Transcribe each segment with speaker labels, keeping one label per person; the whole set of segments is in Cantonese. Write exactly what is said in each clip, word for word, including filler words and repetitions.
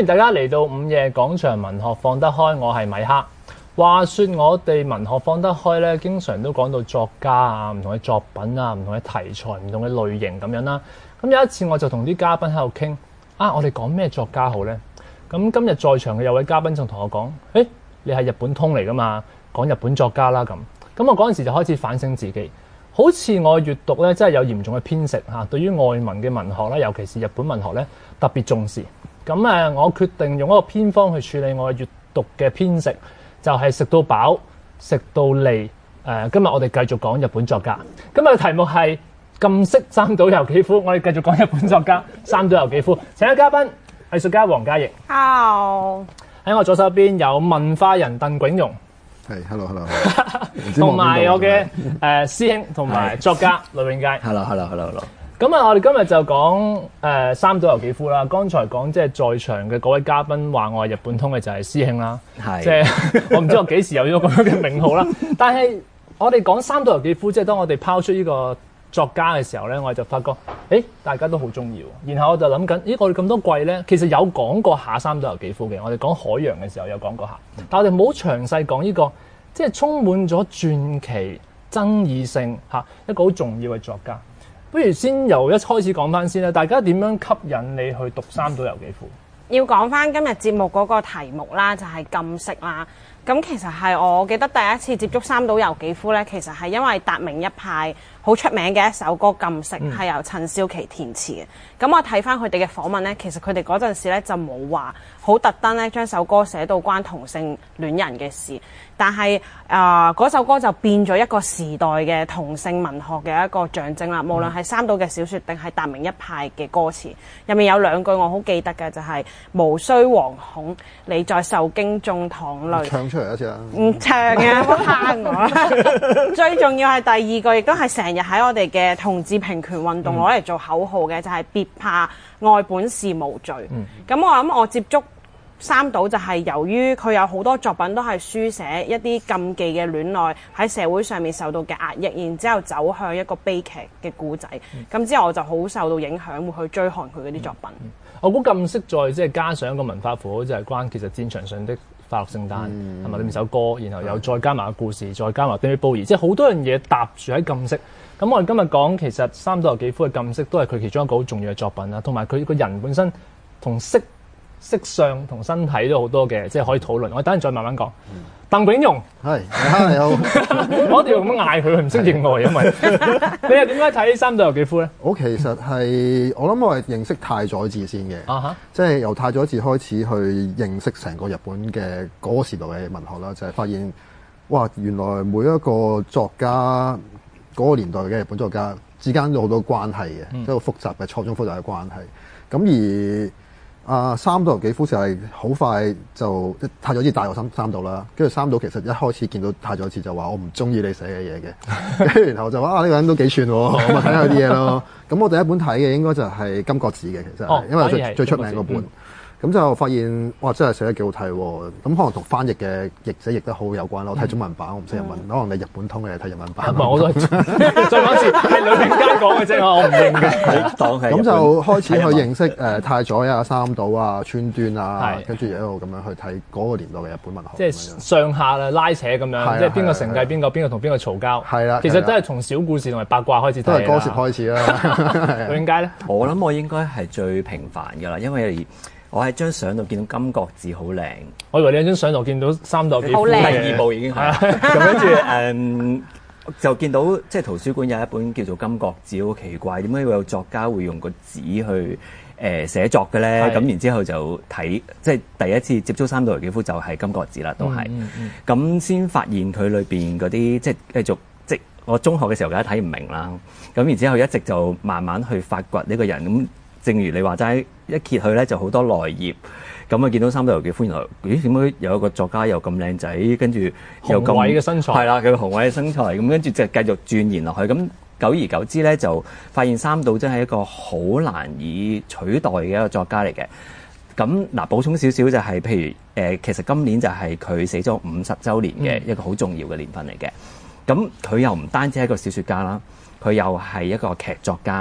Speaker 1: 迎大家嚟到午夜廣場文學放得開，我係米克。話說我哋文學放得開咧，經常都講到作家啊、唔同嘅作品啊、唔同嘅題材、唔同嘅類型咁樣啦。咁有一次我就同啲嘉賓喺度傾，啊，我哋講咩作家好咧？咁今日在場嘅有位嘉賓就同我講，誒，你係日本通嚟噶嘛，講日本作家啦咁。咁我嗰陣時就開始反省自己。好似我閱讀咧，真係有嚴重嘅偏食嚇，對於外文嘅文學咧，尤其是日本文學咧，特別重視。咁誒，我決定用一個偏方去處理我嘅閱讀嘅偏食，就係、是、食到飽，食到膩。誒、呃，今日我哋繼續講日本作家。今日嘅題目係禁色三島由紀夫。我哋繼續講日本作家三島由紀夫。請嘅嘉賓，藝術家黃嘉瑩。
Speaker 2: Hello。
Speaker 1: 喺我左手邊有文化人鄧炳榮。
Speaker 3: 係 ，hello，hello。
Speaker 1: 同埋我嘅誒、呃、師兄同埋作家呂永佳。
Speaker 3: hello，hello，hello，hello。
Speaker 1: 咁啊，我哋今日就講誒、呃、三島由紀夫啦。剛才講即係在場嘅嗰位嘉賓話我係日本通嘅就係師兄啦，即係、就是、我唔知我幾時有咗咁樣嘅名號啦。但係我哋講三島由紀夫，即、就、係、是、當我哋拋出呢個作家嘅時候咧，我哋就發覺，誒大家都好中意。然後我就諗緊，咦我哋咁多季咧，其實有講過下三島由紀夫嘅。我哋講海洋嘅時候有講過下，但我哋冇詳細講呢個即係充滿咗傳奇爭議性嚇一個好重要嘅作家。不如先由一開始講翻先啦，大家點樣吸引你去讀三島由紀夫？
Speaker 2: 要講翻今日節目嗰個題目啦，就係禁色啦。咁其實係我記得第一次接觸三島由紀夫咧，其實係因為達明一派好出名嘅一首歌《禁色》，係、嗯、由陳少琪填詞嘅。咁我睇翻佢哋嘅訪問咧，其實佢哋嗰陣時咧就冇話好特登咧將首歌寫到關同性戀人嘅事，但係啊嗰首歌就變咗一個時代嘅同性文學嘅一個象徵啦。無論係三島嘅小說定係達明一派嘅歌詞，入面有兩句我好記得嘅，就係、是、無需惶恐，你在受驚中淌淚。
Speaker 3: 唱出嚟一次啊！
Speaker 2: 唔唱嘅，唔好蝦我。最重要係第二句，亦都係成日喺我哋嘅同志平權運動攞嚟做口號嘅，就係、是、別怕愛本是無罪。咁、嗯、我諗我接觸三島就係由於佢有好多作品都係書寫一啲禁忌嘅戀愛喺社會上面受到嘅壓抑，然之後走向一個悲劇嘅故仔。咁、嗯、之後我就好受到影響，會去追看佢嗰啲作品。嗯嗯、我估禁色再即係加上一個文化符號，就係關其實戰場上的快樂聖誕係咪裏面首歌，然後又再加埋個故事，再加埋 David Bowie，即係好多樣嘢搭住喺禁色。咁我哋今日講其實三島由紀夫嘅禁色都係佢其中一個好重要嘅作品啦，同埋佢個人本身同色色相同身體都好多嘅，即係可以討論。我等陣再慢慢講。鄧炳榮
Speaker 3: 係，你好。
Speaker 1: 我一定要咁嗌佢，佢唔識認我，因為你係點解睇三島由紀夫咧？
Speaker 3: 我其實係我諗我係認識太宰治先嘅，啊、哈即係由太宰治開始去認識成個日本嘅嗰個時代嘅文學啦，就係、是、發現哇，原來每一個作家嗰、那個年代嘅日本作家之間有好多關係嘅，即係好複雜嘅錯綜複雜嘅關係。咁而啊，三島由紀夫就係好快就太宰治帶我三三島啦，跟住三島其實一開始見到太宰治就話我唔中意你寫嘅嘢嘅，跟住然後就話啊呢、這個人都幾串喎，我咪睇下啲嘢咯。咁我第一本睇嘅應該就係金閣寺嘅，其實、哦、因為最最出名嗰本。咁就發現哇，真係寫得幾好睇喎！咁可能同翻譯嘅譯者譯得好有關咯。我睇中文版，我唔識日文，嗯、可能你日本通嘅睇日文版。唔係，我都再講一次，係兩邊間講嘅啫，我唔認嘅。當係咁就開始去認識誒太宰啊、三島啊、川端啊，跟住一路咁樣去睇嗰個年代嘅日本文學。即係上下啦拉扯咁樣，即係邊個承繼邊個，邊個同邊個嘈交。係啦，其實都係從小故事同埋八卦開始睇。都係歌詞開始啦。點解咧？
Speaker 4: 我諗我應該係最平凡㗎啦，因為我喺張相度見到金閣寺好靚，
Speaker 1: 我以為你喺張相度見到三島由紀夫
Speaker 4: 第二部已經係，咁跟住誒就見到即係圖書館有一本叫做《金閣寺》，好奇怪，點解會有作家會用個紙去誒、呃、寫作嘅咧？咁然之後就睇，即係第一次接觸三島由紀夫就係金閣寺啦，都係，咁、嗯嗯、先發現佢裏邊嗰啲即係繼續即係我中學嘅時候梗係睇唔明啦，咁然之後一直就慢慢去發掘呢個人咁。正如你話齋，一揭去咧就好多內頁，咁啊見到三島由紀夫，原來咦點解有一個作家又咁靚仔，跟住又咁
Speaker 1: 雄偉嘅身材，
Speaker 4: 係啦，佢雄偉嘅身材，咁跟住就繼續鑽研落去，咁久而久之咧就發現三島真係一個好難以取代嘅一個作家嚟嘅。咁嗱補充少少就係、是，譬如誒、呃，其實今年就係佢死咗五十週年嘅一個好重要嘅年份嚟嘅。咁佢、嗯、又唔單止係一個小説家啦，佢又係一個劇作家。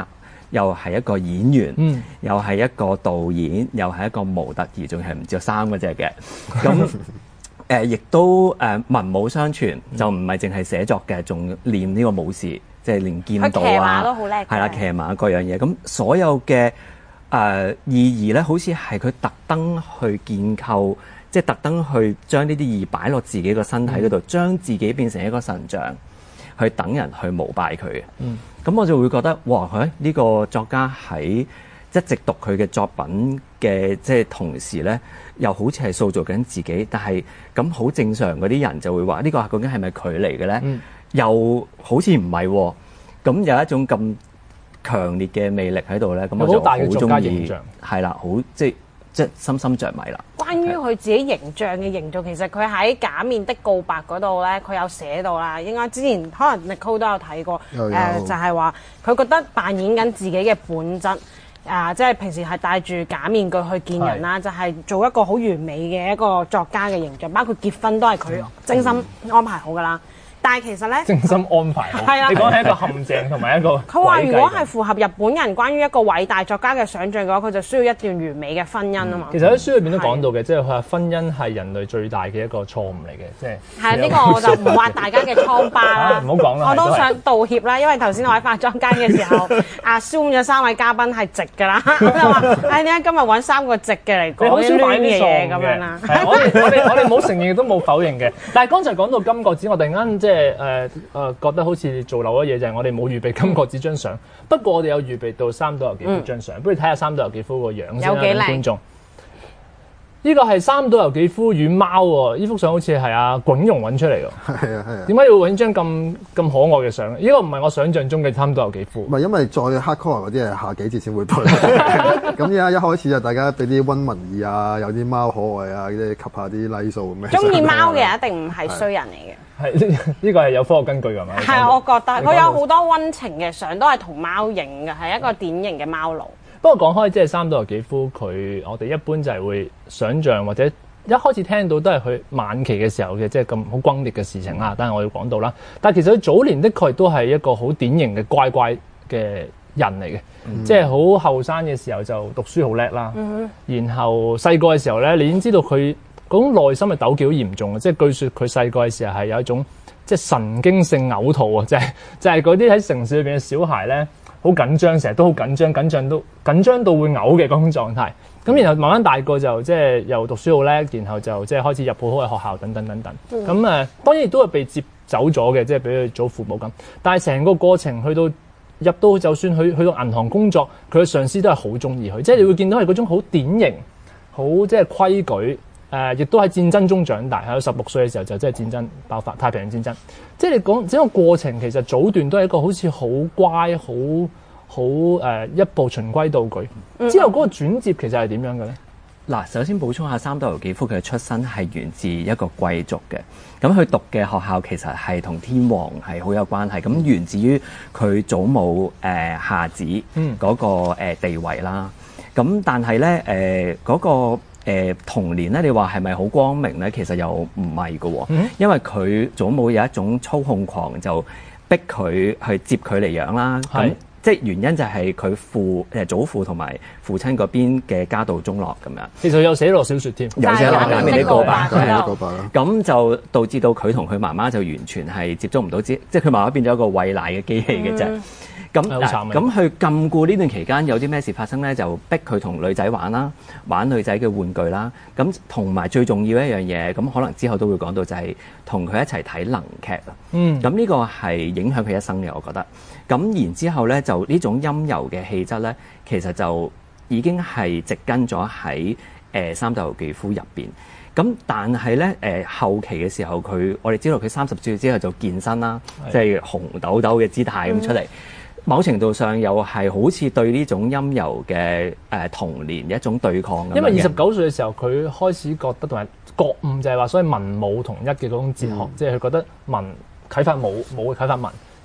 Speaker 4: 又係一個演員，
Speaker 1: 嗯、
Speaker 4: 又係一個導演，又係一個模特兒，仲係唔知有三個隻嘅。咁誒，亦、呃、都誒、呃、文武雙全，嗯、就唔係淨係寫作嘅，仲練呢個武士，即係練劍道啊，
Speaker 2: 騎馬都好叻，
Speaker 4: 係啦，騎馬各樣嘢。咁所有嘅誒、呃、意義咧，好似係佢特登去建構。即係特登去將呢啲意義擺落自己個身體嗰度，將、嗯、自己變成一個神像，去等人去膜拜佢嘅。咁、嗯、我就會覺得，哇！佢、這、呢個作家喺一直讀佢嘅作品嘅即係同時咧，又好似係塑造緊自己。但係咁好正常嗰啲人就會話：呢、這個究竟係咪佢嚟嘅咧？嗯、又好似唔係喎。咁有一種咁強烈嘅魅力喺度咧，咁我就好中意。係啦，好即係。即係深深着迷啦。
Speaker 2: 關於佢自己形象嘅形象，其實佢喺《假面的告白》嗰度咧，佢有寫到啦。應該之前可能 Nicole 都有睇過，誒、呃、就係話佢覺得扮演緊自己嘅本質，啊、呃，即係平時係戴住假面具去見人啦，是就係做一個好完美嘅一個作家嘅形象，包括結婚都係佢精心安排好㗎啦。但係其實咧，
Speaker 1: 精心安排好。係啦，你講係一個陷阱同埋一個。佢
Speaker 2: 話如果係符合日本人關於一個偉大作家嘅想像嘅話，佢就需要一段完美嘅婚姻啊嘛、嗯。
Speaker 1: 其實喺書裏邊都講到嘅，即係佢話婚姻係人類最大嘅一個錯誤嚟嘅，即係。係
Speaker 2: 呢、呢個我就唔挖大家嘅瘡疤啦。
Speaker 1: 唔好講啦。
Speaker 2: 我都想道歉啦，因為頭先我喺化妝間嘅時候，阿 Zoom 咗三位嘉賓係直㗎啦，我就話：唉，點解今日揾三個直嘅嚟講啲亂嘅嘢咁樣啦？
Speaker 1: 我哋我哋我哋冇承認亦都冇否認嘅。但係剛才講到金閣寺，我突然間即係誒。誒、呃、覺得好似做漏咗嘢，就係、是、我哋冇預備金閣寺張相，不過我哋有預備到三島由紀夫張相，嗯、不如睇下三島由紀夫個樣先啦，觀眾。呢個係三島由紀夫與貓喎，呢幅相好似係阿滾容揾出嚟㗎。係啊係啊。點解要揾張咁咁可愛嘅相？呢個唔係我想象中嘅三島由紀夫。唔係因為再 hardcore 嗰啲係下幾節先會推。咁而家一開始就大家俾啲溫文爾啊，有啲貓可愛啊，啲及下啲 like 數咁樣。中意貓嘅人一定唔係衰人嚟嘅。係呢呢個係有科學根據㗎嘛？係啊，我覺得佢有好多溫情嘅相都係同貓影嘅，係一個典型嘅貓奴。不過講開即係三島由紀夫，佢我哋一般就係會想像或者一開始聽到都係佢晚期嘅時候嘅，即係咁好轟烈嘅事情啦。但係我要講到啦，但係其實佢早年的確都係一個好典型嘅乖乖嘅人嚟嘅，嗯、即係好後生嘅時候就讀書好叻啦。嗯、然後細個嘅時候咧，你已經知道佢嗰種內心嘅糾結好嚴重嘅，即係據說佢細個嘅時候係有一種即係神經性嘔吐啊，就係、是、就係嗰啲喺城市裏邊嘅小孩咧。好緊張，成日都好緊張，緊張都緊張到會嘔嘅嗰種狀態。咁然後慢慢大個就即係又讀書好叻，然後就即係開始入好好嘅學校等等等等。咁誒、嗯呃、當然亦都係被接走咗嘅，即係俾佢祖父母咁。但係成個過程去到入到就算去去到銀行工作，佢嘅上司都係好中意佢。即係你會見到係嗰種好典型、好即係規矩。誒、呃，亦都喺戰爭中長大，喺十六歲嘅時候就即係戰爭爆發，太平洋戰爭。即係你講整個過程，其實早段都係一個好似好乖、好好誒一步循規蹈矩。嗯、之後嗰個轉折其實係點樣嘅咧？嗱，首先補充下三島由紀夫佢嘅出身係源自一個貴族嘅，咁佢讀嘅學校其實係同天皇係好有關係，咁源自於佢祖母誒、呃、夏子嗰、那個、呃、地位啦。咁但係咧誒嗰個。誒、呃、童年咧，你話係咪好光明咧？其實又唔係嘅喎，嗯、因為佢祖母有一種操控狂，就逼佢去接佢嚟養啦。咁是即係原因就係佢父誒祖父同埋父親嗰邊嘅家道中落咁樣。其實有寫落小説添，有寫落《假面的告白》咁咁就導致到佢同佢媽媽就完全係接觸唔到，即係佢媽媽變咗一個餵奶嘅機器嘅啫。嗯咁咁佢禁錮呢段期間有啲咩事發生咧？就逼佢同女仔玩啦，玩女仔嘅玩具啦。咁同埋最重要一樣嘢，咁可能之後都會講到，就係同佢一齊睇能劇啊。嗯。咁呢個係影響佢一生嘅，我覺得。咁然之後咧，就呢種陰柔嘅氣質咧，其實就已經係植根咗喺誒三島由紀夫入邊。咁但係咧誒後期嘅時候，佢我哋知道佢三十歲之後就健身啦，即係的紅豆豆嘅姿態咁出嚟。嗯某程度上又係好似對呢種陰柔嘅誒、呃、童年一種對抗咁。因為二十九歲嘅時候，佢開始覺得同埋覺悟就係話，所謂文武同一嘅嗰種哲學，嗯、即係佢覺得文啟發武，武啟發文，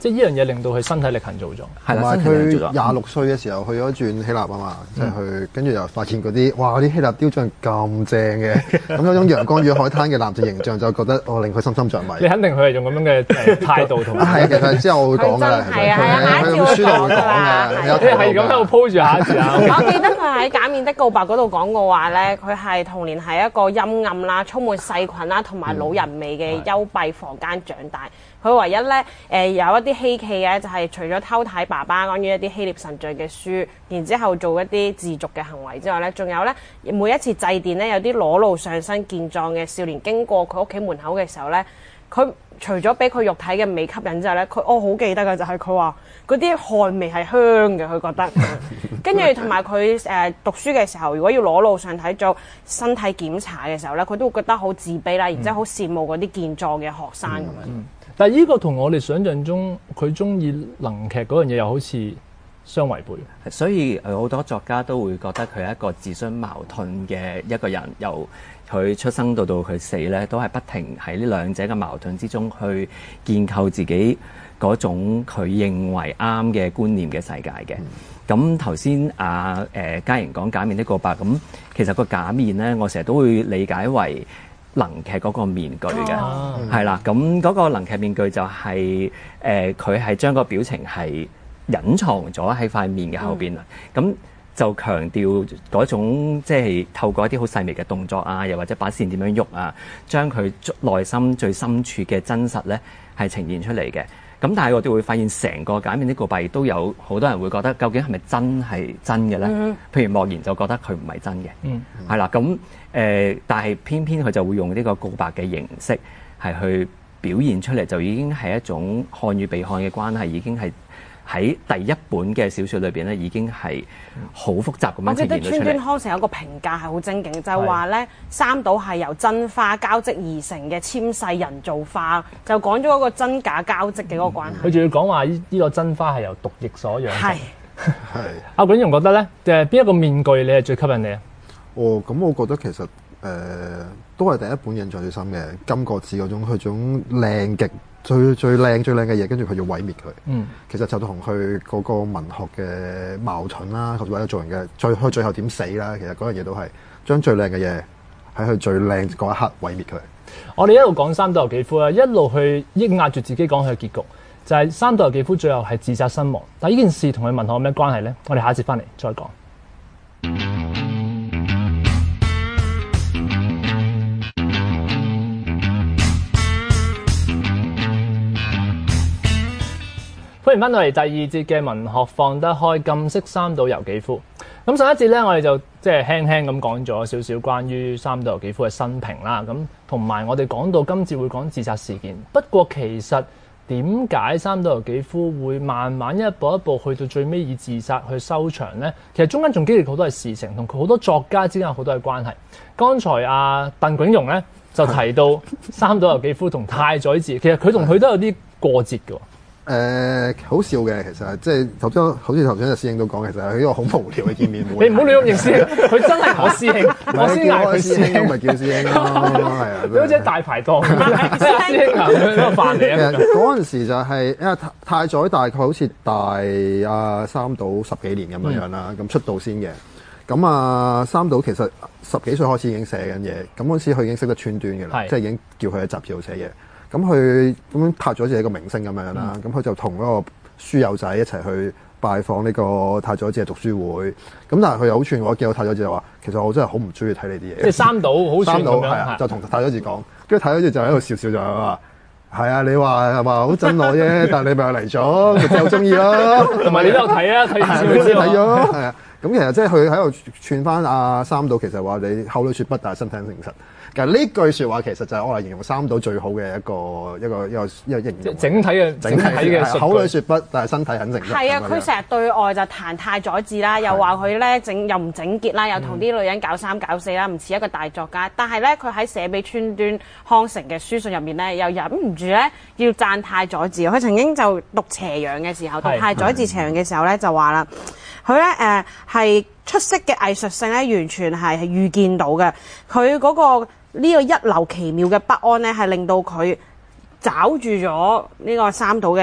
Speaker 1: 即係呢樣嘢令到佢身體力行做咗。
Speaker 3: 同埋佢廿六歲嘅時候去咗轉希臘啊嘛，即係去跟住又發現嗰啲哇啲希臘雕像咁正嘅，咁有種陽光與海灘嘅男性形象就覺得哦令佢深深着迷。
Speaker 1: 你肯定佢係用咁樣嘅誒態度同。
Speaker 3: 係啊，其實之後我會講㗎啦，
Speaker 2: 係啊係啊，下一次會講㗎啦。
Speaker 1: 你係咁喺度 po 住下一次啊！
Speaker 2: 我記得佢喺《假面的告白》嗰度講過話咧，佢係童年係一個陰暗啦、充滿細菌啦同埋老人味嘅幽閉房間長大。佢唯一咧誒、呃、有一啲稀奇嘅就係除咗偷睇爸爸關於一啲希臘神像嘅書，然之後做一啲自瀆嘅行為之外咧，仲有咧每一次祭奠咧有啲裸露上身健壯嘅少年經過佢屋企門口嘅時候咧，佢除咗俾佢肉體嘅味吸引之後咧，佢我好記得嘅就係佢話嗰啲汗味係香嘅，佢覺得。跟住同埋佢誒讀書嘅時候，如果要裸露上體做身體檢查嘅時候咧，佢都會覺得好自卑啦，然之後好羨慕嗰啲健壯嘅學生咁樣。
Speaker 1: 嗯嗯、但係呢個同我哋想象中佢中意能劇嗰樣嘢又好似相違背。
Speaker 4: 所以誒好多作家都會覺得佢係一個自相矛盾嘅一個人，由佢出生到到佢死咧，都係不停喺呢兩者嘅矛盾之中去建構自己嗰種佢認為啱嘅觀念嘅世界嘅。咁頭先阿誒嘉瑩講假面的告白，咁其實個假面咧，我成日都會理解為能劇嗰個面具嘅，係啦、哦。咁嗰個能劇面具就係誒佢係將個表情係隱藏咗喺塊面嘅後邊啦。咁、嗯就強調嗰種即係透過一啲好細微嘅動作啊，又或者把線點樣喐啊，將佢內心最深處嘅真實咧係呈現出嚟嘅。咁但係我哋會發現成個假面的告白亦都有好多人會覺得究竟係咪真係真嘅咧？嗯、譬如莫言就覺得佢唔係真嘅，係啦、嗯。咁誒、呃，但係偏偏佢就會用呢個告白嘅形式係去表現出嚟，就已經係一種看與被看嘅關係，已經係。喺第一本嘅小説裏邊咧，已經係好複雜咁樣呈現咗出嚟。我記得川端康成有個評價係好精警，就係話咧三島係由真花交織而成嘅纖細人造花，就講咗嗰個真假交織嘅嗰個關係。
Speaker 1: 佢仲要講話呢呢個真花係由毒液所養成。係
Speaker 3: 係。
Speaker 1: 阿管容覺得咧，誒邊一個面具你係最吸引你啊？
Speaker 3: 哦，咁我覺得其實誒、呃、都係第一本印象最深嘅金閣寺嗰種佢種靚極。最最靚最靚嘅嘢，跟住佢要毀滅佢。嗯，其實就同佢嗰個文學嘅矛盾啦，或者做人嘅最佢最後點死啦，其實嗰樣嘢都係將最靚嘅嘢喺佢最靚嗰一刻毀滅佢。
Speaker 1: 我哋一路講三島由紀夫啦，一路去抑壓住自己講佢嘅結局，就係、是、三島由紀夫最後係自殺身亡。但係呢件事同佢文學有咩關係咧？我哋下一節翻嚟再講。歡迎翻到嚟第二節嘅文學放得開，禁色三島由紀夫。咁上一節咧，我哋就即係輕輕咁講咗少少關於三島由紀夫嘅生平啦。咁同埋我哋講到今次會講自殺事件。不過其實點解三島由紀夫會慢慢一步一步去到最尾以自殺去收場呢？其實中間仲經歷好多嘅事情，同佢好多作家之間有好多嘅關係。剛才阿鄧炳榮咧就提到三島由紀夫同太宰治，其實佢同佢都有啲過節嘅。
Speaker 3: 誒、呃、好笑嘅，其實即係頭先，好似頭先阿師兄都講，其實係一個好無聊嘅見面會。
Speaker 1: 你唔好亂咁認師兄，佢真係我師兄，我先嗌佢師兄，
Speaker 3: 咪叫師兄咯，係啊，
Speaker 1: 你好似大排檔，師兄啊，咁樣飯嚟啊。
Speaker 3: 嗰陣時就係、是、因為太太宰大概好似大阿三島十幾年咁樣樣啦，咁、嗯、出道先嘅。咁啊，三島其實十幾歲開始已經寫緊嘢，咁嗰陣時佢已經識得川端嘅啦，即係已經叫佢喺雜誌度寫嘢。咁佢咁樣拍咗自己一個明星咁樣啦，咁佢、嗯、就同嗰個書友仔一齊去拜訪呢個太宰治嘅讀書會。咁但係佢又好串，我見到太宰治就話：其實我真係好唔中意睇你啲嘢。即係三島好串咁樣。三島係啊，就同太宰治講，跟住太宰治就喺度笑笑就係話：係啊，你話係嘛好憎我啫，但係你咪嚟咗，咪真係好中意咯。同埋你都有睇啊，睇完先睇咗。係啊，咁其實即係佢喺度串翻阿三島，其實話你口裏說不，但係身體誠實。其實呢句説話其實就係我嚟形容三島最好嘅一個一個一個一個形容。整體嘅整體嘅口裏説不，但係身體很誠實。係啊，
Speaker 2: 佢成日對外就彈太宰治啦，又話佢咧整又唔整潔啦，又同啲女人搞三搞四啦，唔似一個大作家。但係咧，佢喺寫俾川端康成嘅書信入面咧，又忍唔住咧要讚太宰治。佢曾經就讀斜陽嘅時候，讀太宰治斜陽嘅時候咧，就話啦，佢咧誒係出色嘅藝術性咧，完全係係預見到嘅。佢嗰個呢個一流奇妙嘅不安咧，係令到佢找住咗呢個三島嘅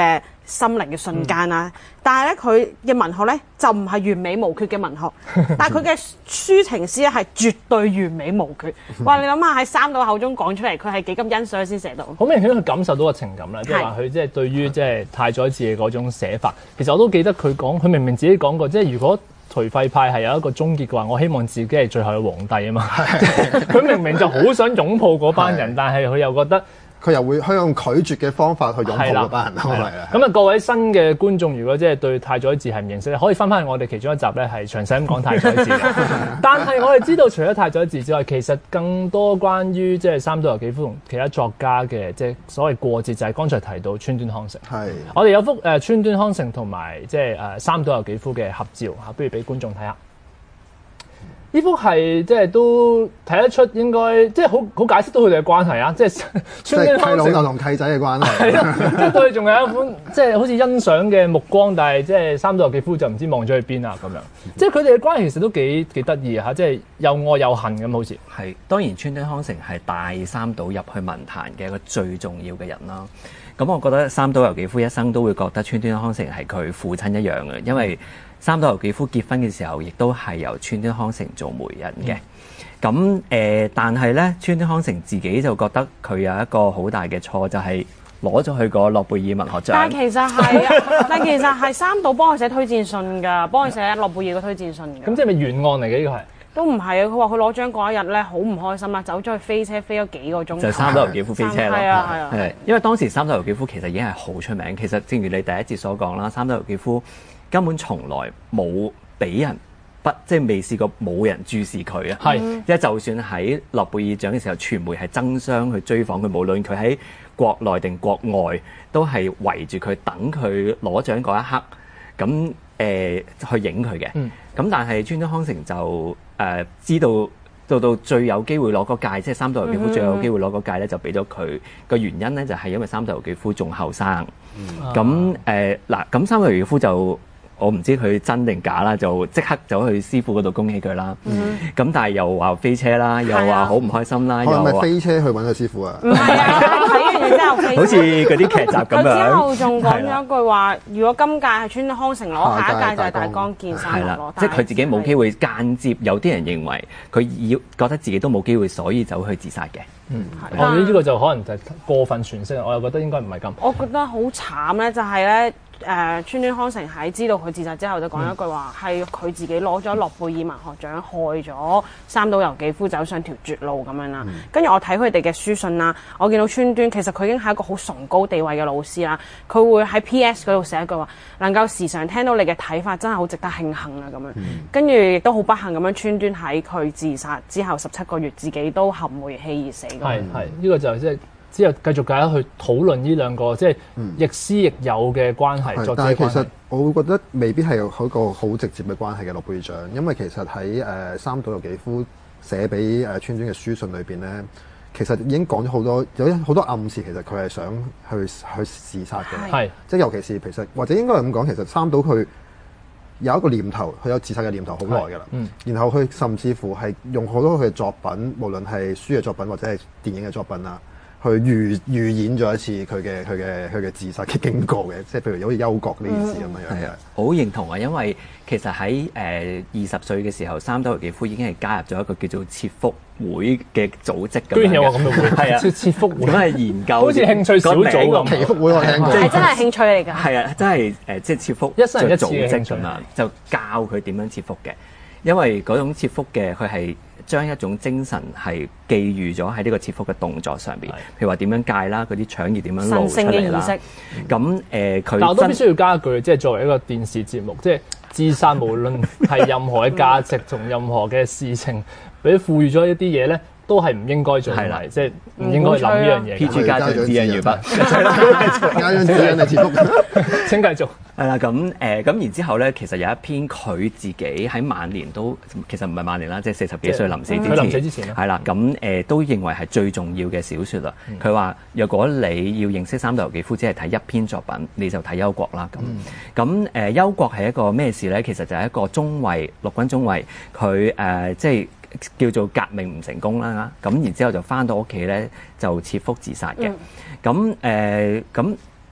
Speaker 2: 心靈嘅瞬間啦。嗯、但係咧佢嘅文學咧就唔係完美無缺嘅文學，但係佢嘅抒情詩咧係絕對完美無缺。哇！你諗下喺三島口中講出嚟，佢係幾咁欣賞先寫到。
Speaker 1: 好明顯佢感受到個情感啦，即係話佢即係對於即係太宰治嘅嗰種寫法。其實我都記得佢講，佢明明自己講過，即係如果頹廢派係有一個終結嘅話，我希望自己係最後嘅皇帝啊嘛。佢明明就好想擁抱嗰班人，但係佢又覺得。
Speaker 3: 佢又會向用拒絕嘅方法去擁抱嗰班人，係啦。
Speaker 1: 咁啊，各位新嘅觀眾，如果即係對太宰治係唔認識咧，可以翻返去我哋其中一集咧，係詳細咁講太宰治。但係我哋知道，除咗太宰治之外，其實更多關於即係三島由紀夫同其他作家嘅即係所謂過節，就係剛才提到川端康成。係，我哋有幅誒川端康成同埋即係誒三島由紀夫嘅合照嚇，不如俾觀眾睇下。呢幅係即係都睇得出應該即係好好解釋到佢哋嘅關係啊！即係川端康成
Speaker 3: 契老豆同契仔嘅關係，
Speaker 1: 係啊！即係對仲有一款即係好似欣賞嘅目光，但係即係三島由紀夫就唔知望咗去邊啊咁樣。即係佢哋嘅關係其實都幾幾得意嚇，即係又愛又恨咁好似。
Speaker 4: 係當然，川端康成係帶三島入去文壇嘅一個最重要嘅人啦。咁我覺得三島由紀夫一生都會覺得川端康成係佢父親一樣嘅，因為三島由紀夫結婚嘅時候，亦都係由川端康成做媒人嘅。咁誒、嗯呃，但係咧，川端康成自己就覺得佢有一個好大嘅錯，就係攞咗佢個諾貝爾文學獎。
Speaker 2: 但係其實係啊，但係其實係三島幫佢寫推薦信㗎，幫佢寫諾貝爾嘅推薦信㗎。
Speaker 1: 咁即係咪原案嚟嘅呢個係？
Speaker 2: 都唔係啊！佢話佢攞獎嗰一日咧，好唔開心啊，走咗去飛車飛咗幾個鐘。
Speaker 4: 就三島由紀夫飛車咯。
Speaker 2: 係啊係啊。
Speaker 4: 係，因為當時三島由紀夫其實已經係好出名。其實正如你第一節所講啦，三島由紀夫根本從來冇俾人不即係未試過冇人注視佢啊。係，即係就算喺諾貝爾獎嘅時候，傳媒係爭相去追訪佢，無論佢喺國內定國外，都係圍住佢等佢攞獎嗰一刻，咁誒、呃、去影佢嘅。嗯。咁但係川端康成就誒、呃、知道到到最有機會攞嗰屆，即係三島由紀夫最有機會攞嗰屆咧，就俾咗佢。個原因咧就係因為三島由紀夫仲後生。咁誒嗱，咁三島由紀夫就我唔知佢真定假啦，就即刻走去師傅嗰度恭喜佢啦。咁、嗯、但係又話飛車啦，又話好唔開心啦。
Speaker 3: 係咪飛車去揾個師傅啊？
Speaker 2: 唔係啊，睇完之後飛車。
Speaker 4: 好似嗰啲劇集咁樣。
Speaker 2: 佢之後仲講咗一句話：如果今屆係川端康成攞，下一屆就係大江健三郎攞。
Speaker 4: 即係佢自己冇機會，間接有啲人認為佢要覺得自己都冇機會，所以走去自殺嘅。嗯，
Speaker 1: 我覺得呢個就可能就過分詮釋，我又覺得應該唔係咁。
Speaker 2: 我覺得好慘咧，就係咧。誒、呃、川端康成喺知道佢自殺之後就講一句話，係佢、嗯、自己攞咗諾貝爾文學獎，害咗三島由紀夫走上條絕路咁樣啦。跟住、嗯、我睇佢哋嘅書信啦，我見到川端其實佢已經係一個好崇高地位嘅老師啦。佢會喺 P S 嗰度寫一句話，能夠時常聽到你嘅睇法，真係好值得慶幸啊咁樣。跟住亦都好不幸咁樣，川端喺佢自殺之後十七個月，自己都含煤氣而死。係
Speaker 1: 係，呢、呢個就即係。之後繼續大家去討論呢兩個即係亦師亦友嘅關係。
Speaker 3: 嗯、但係其實我會覺得未必係有一個好直接嘅關係嘅諾貝爾獎，因為其實喺誒、呃、三島由紀夫寫俾誒川端嘅書信裏邊咧，其實已經講咗好多有好多暗示，其實佢係想去去自殺嘅。係即係尤其是其實或者應該係咁講，其實三島佢有一個念頭，佢有自殺嘅念頭好耐㗎啦。嗯，然後佢甚至乎係用好多佢嘅作品，無論係書嘅作品或者係電影嘅作品啊。去預預演咗一次佢嘅佢嘅佢嘅自殺嘅經過嘅，即係譬如好似休國呢件事咁樣樣。係啊，
Speaker 4: 我好認同啊，因為其實喺誒二十歲嘅時候，三島由紀夫已經係加入咗一個叫做切腹會嘅組織咁樣。居然有個咁嘅會，係啊，切腹會咁係研究，好似興趣小組咁。
Speaker 3: 祈福會我聽過，
Speaker 2: 係真係興趣嚟㗎。
Speaker 4: 係啊，真係誒，即係切腹
Speaker 1: 一生一次
Speaker 4: 組織咁樣，就教佢點樣切腹嘅。因為嗰種切腹嘅，佢係將一種精神係寄寓咗喺呢個切腹嘅動作上邊，譬如話點樣戒啦，嗰啲腸要點樣露出嚟啦。咁誒，佢、呃、但
Speaker 1: 我都必須要加一句，即係作為一個電視節目，即係自殺無論係任何嘅價值同任何嘅事情，俾賦予咗一啲嘢咧。都係唔應該做，係啦，即係唔應該諗呢樣嘢。
Speaker 4: P G 家長指引如筆，
Speaker 3: 家長指引嚟切腹。
Speaker 1: 請繼續。
Speaker 4: 係啦，咁誒咁然之後咧，其實有一篇佢自己喺晚年都其實唔係晚年啦，即係四十幾歲臨死之前。
Speaker 1: 臨死之前
Speaker 4: 係啦，咁誒都認為係最重要嘅小説啦。佢話：若果你要認識三島由紀夫，只係睇一篇作品，你就睇《憂國》啦。咁咁誒，《憂國》係一個咩事咧？其實就係一個中尉陸軍中尉，佢誒即係。叫做革命唔成功啦，咁然之後就翻到屋企咧就切腹自殺嘅。咁誒咁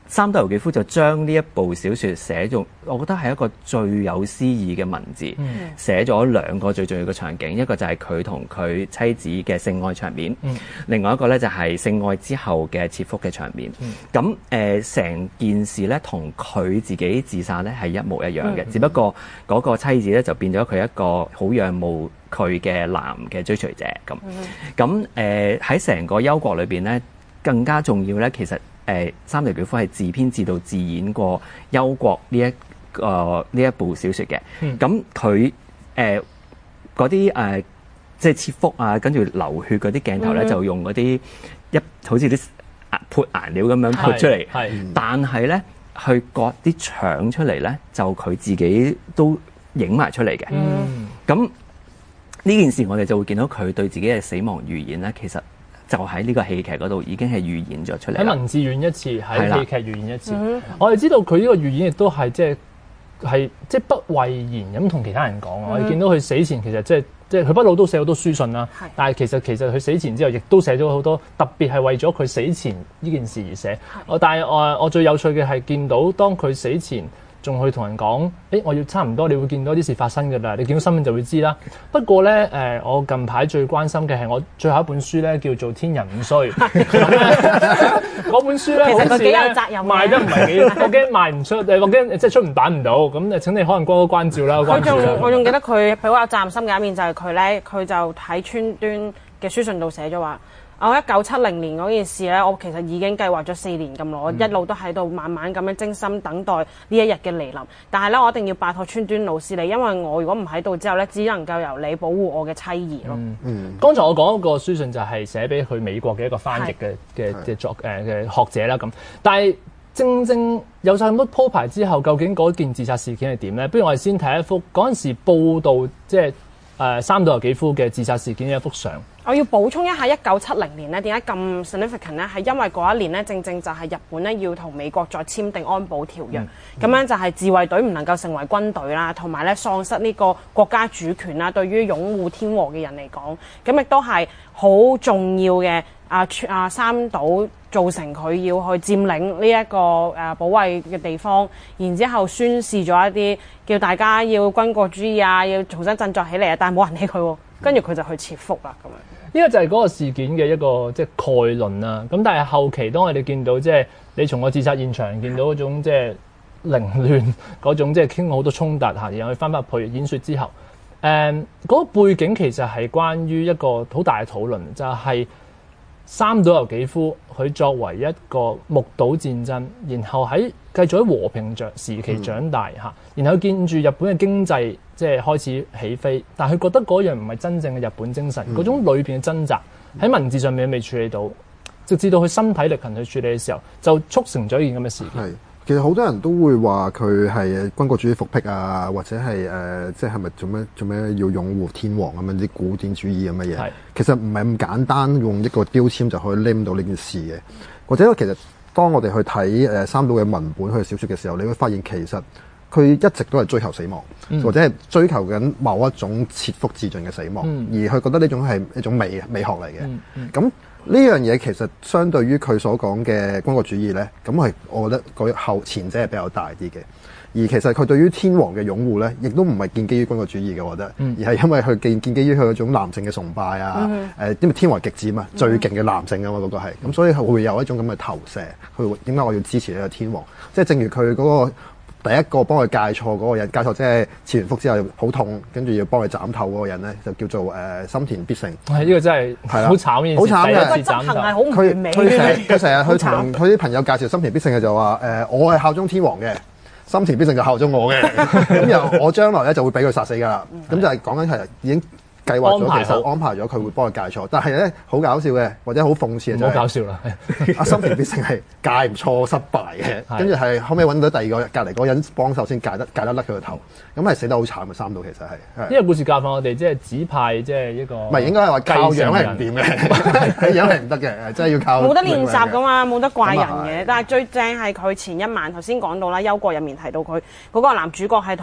Speaker 4: 三島由紀夫就將呢一部小説寫做，我覺得係一個最有詩意嘅文字，嗯、寫咗兩個最重要嘅場景，一個就係佢同佢妻子嘅性愛場面，嗯、另外一個咧就係性愛之後嘅切腹嘅場面。咁誒成件事咧同佢自己自殺咧係一模一樣嘅，嗯、只不過嗰個妻子咧就變咗佢一個好仰慕佢嘅男嘅追隨者咁。咁誒喺成個憂國裏邊咧，更加重要咧，其實。誒三島由紀夫係自編自導自演過《憂國》呢一個呢一部小説嘅，咁佢誒嗰啲誒即係切腹啊，跟住流血嗰啲鏡頭咧，嗯、就用嗰啲一好似啲潑顏料咁樣潑出嚟，但係咧去割啲腸出嚟咧，就佢自己都影埋出嚟嘅。咁呢、嗯、件事我哋就會見到佢對自己嘅死亡預言咧，其實。就喺呢個戲劇嗰度已經係預演咗出嚟。喺文字演一次，喺戲劇預演一次。的我哋知道佢呢個預演亦都係即係係即係不諱言咁同其他人講。嗯、我哋見到佢死前其實即係即係佢不嬲都寫好多書信啦。的但係其實其實佢死前之後亦都寫咗好多，特別係為咗佢死前呢件事而寫。我的但係我我最有趣嘅係見到當佢死前。仲去同人講，誒、欸，我要差唔多，你會見到啲事發生㗎啦。你見到新聞就會知啦。不過咧，誒、呃，我近排最關心嘅係我最後一本書咧，叫做《天人五衰》。嗰本書咧，
Speaker 2: 其實佢幾有
Speaker 1: 責
Speaker 2: 責任
Speaker 1: 賣得唔係幾，我驚賣唔出，我驚即係出唔版唔到。咁誒，請你可能多多關照啦。
Speaker 2: 佢仲我仲記得佢好有責任心嘅一面就係佢咧，佢就喺川端嘅書信度寫咗話。我一九七零年嗰件事咧，我其實已經計劃咗四年咁耐，我一路都喺度慢慢咁樣精心等待呢一日嘅嚟臨。但係咧，我一定要拜託川端老師你，因為我如果唔喺度之後咧，只能夠由你保護我嘅妻兒咯。嗯嗯。剛才我講嗰個書信就係寫俾佢美國嘅一個翻譯嘅嘅嘅作誒嘅學者啦咁。但係正正有晒咁多鋪排之後，究竟嗰件自殺事件係點咧？不如我哋先睇一幅嗰陣時報道即係誒三島由紀夫嘅自殺事件嘅一幅相。我要補充一下，一九七零年咧點解咁 significant 咧？係因為嗰一年咧，正正就係日本咧要同美國再簽訂安保條約，咁、嗯、樣就係自衛隊唔能夠成為軍隊啦，同埋咧喪失呢個國家主權啦。對於擁護天皇嘅人嚟講，咁亦都係好重要嘅。啊啊三島造成佢要去佔領呢一個誒保衛嘅地方，然之後宣示咗一啲叫大家要軍國主義啊，要重新振作起嚟啊，但係冇人理佢喎，跟住佢就去切腹啦咁樣。呢個就係嗰個事件嘅一個即係概論啦。咁但係後期當我哋見到即係你從個自殺現場見到嗰種即係凌亂嗰種即係傾好多衝突嚇，然後去翻返去演說之後，誒、嗯、嗰、嗰個背景其實係關於一個好大嘅討論，就係、是。三島由紀夫佢作為一個目睹戰爭，然後喺繼續喺和平長時期長大嚇，嗯、然後見住日本嘅經濟即係開始起飛，但係佢覺得嗰樣唔係真正嘅日本精神，嗰、嗯、種裏邊嘅掙扎喺文字上面未處理到，直至到佢身體力行去處理嘅時候，就促成咗一件咁嘅事件。
Speaker 3: 其實好多人都會話佢係軍國主義復辟啊，或者係誒、呃，即係係咪做咩做咩要擁護天皇咁樣啲古典主義咁嘅嘢？是其實唔係咁簡單用一個標籤就可以拎到呢件事嘅。或者其實當我哋去睇誒、呃、三島嘅文本、佢嘅小説嘅時候，你會發現其實佢一直都係追求死亡，嗯、或者係追求緊某一種切腹自盡嘅死亡，嗯、而佢覺得呢種係一種美美學嚟嘅。咁、嗯嗯呢樣嘢其實相對於佢所講嘅軍國主義咧，咁係我覺得個後前者係比較大啲嘅。而其實佢對於天皇嘅擁護咧，亦都唔係建基於軍國主義嘅，我覺得，嗯、而係因為佢建建基於佢嗰種男性嘅崇拜啊，誒、嗯呃，因為天皇極致嘛，最勁嘅男性啊嘛，嗰、那個係，咁所以係會有一種咁嘅投射，佢點解我要支持呢個天皇？即係正如佢嗰、那個。第一個幫佢戒錯嗰個人，戒錯即係切完腹之後好痛，跟住要幫佢斬頭嗰個人咧，就叫做誒、呃、深田必勝。係呢、這個真係係啦，好慘嘅，好慘嘅。個執行係好唔完美。佢佢成日去同佢啲朋友介紹深田必勝嘅就話誒、呃，我係效忠天皇嘅，深田必勝就效忠我嘅。咁又我將來咧就會俾佢殺死㗎啦。咁就係講緊係已經。計劃咗，其實安排咗佢會幫佢戒錯，但係咧好搞笑嘅，或者好諷刺嘅就係、是，唔好搞笑啦！阿深田必勝係戒唔錯失敗嘅，跟住係後尾揾到第二個隔離嗰個人幫手先戒得戒得甩佢個頭，咁係死得好慘嘅。三島其實係呢個故事教訓我哋，即係指派即係一個唔係應該係話靠樣係唔掂嘅，樣係唔得嘅，真係要靠冇得練習噶嘛，冇得怪人嘅。但係最正係佢前一晚頭先講到啦，憂國入面提到佢嗰、那個男主角係同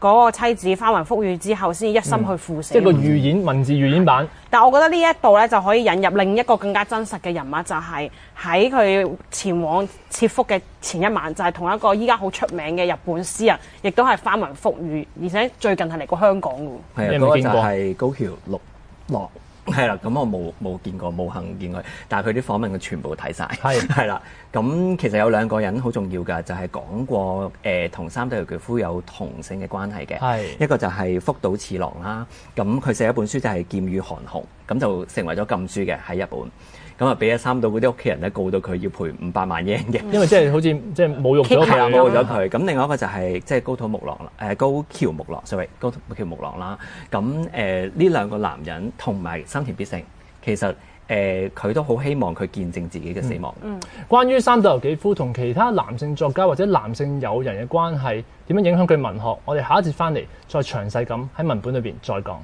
Speaker 2: 嗰個妻子翻雲覆雨之後，先一心去赴死。
Speaker 1: 即係個預演文字預演版。
Speaker 2: 但我覺得呢一度咧就可以引入另一個更加真實嘅人物，就係喺佢前往切腹嘅前一晚，就係、是、同一個依家好出名嘅日本詩人，亦都係翻雲覆雨，而且最近係嚟過香港嘅。
Speaker 4: 係啊，嗰個就係高橋六樂。係啦，咁我冇冇見過，冇幸見佢，但係佢啲訪問我全部睇晒。係係啦，咁其實有兩個人好重要㗎，就係、是、講過誒同、呃、三島由紀夫有同性嘅關係嘅。係一個就係福島次郎啦，咁佢寫一本書就係《劍與韓紅》，咁就成為咗禁書嘅喺日本。咁啊，俾咗三島嗰啲屋企人咧告到佢要賠五百萬日圓嘅，
Speaker 1: 因為即係好似即係侮辱咗佢，
Speaker 4: 侮辱咗佢。咁另外一個就係即係高土木郎啦，誒高橋木郎 ，sorry， 高橋木郎啦。咁誒呢兩個男人同埋生田必勝，其實誒佢、呃、都好希望佢見證自己嘅死亡。嗯，
Speaker 1: 嗯關於三島由紀夫同其他男性作家或者男性友人嘅關係點樣影響佢文學，我哋下一節翻嚟再詳細咁喺文本裏邊再講。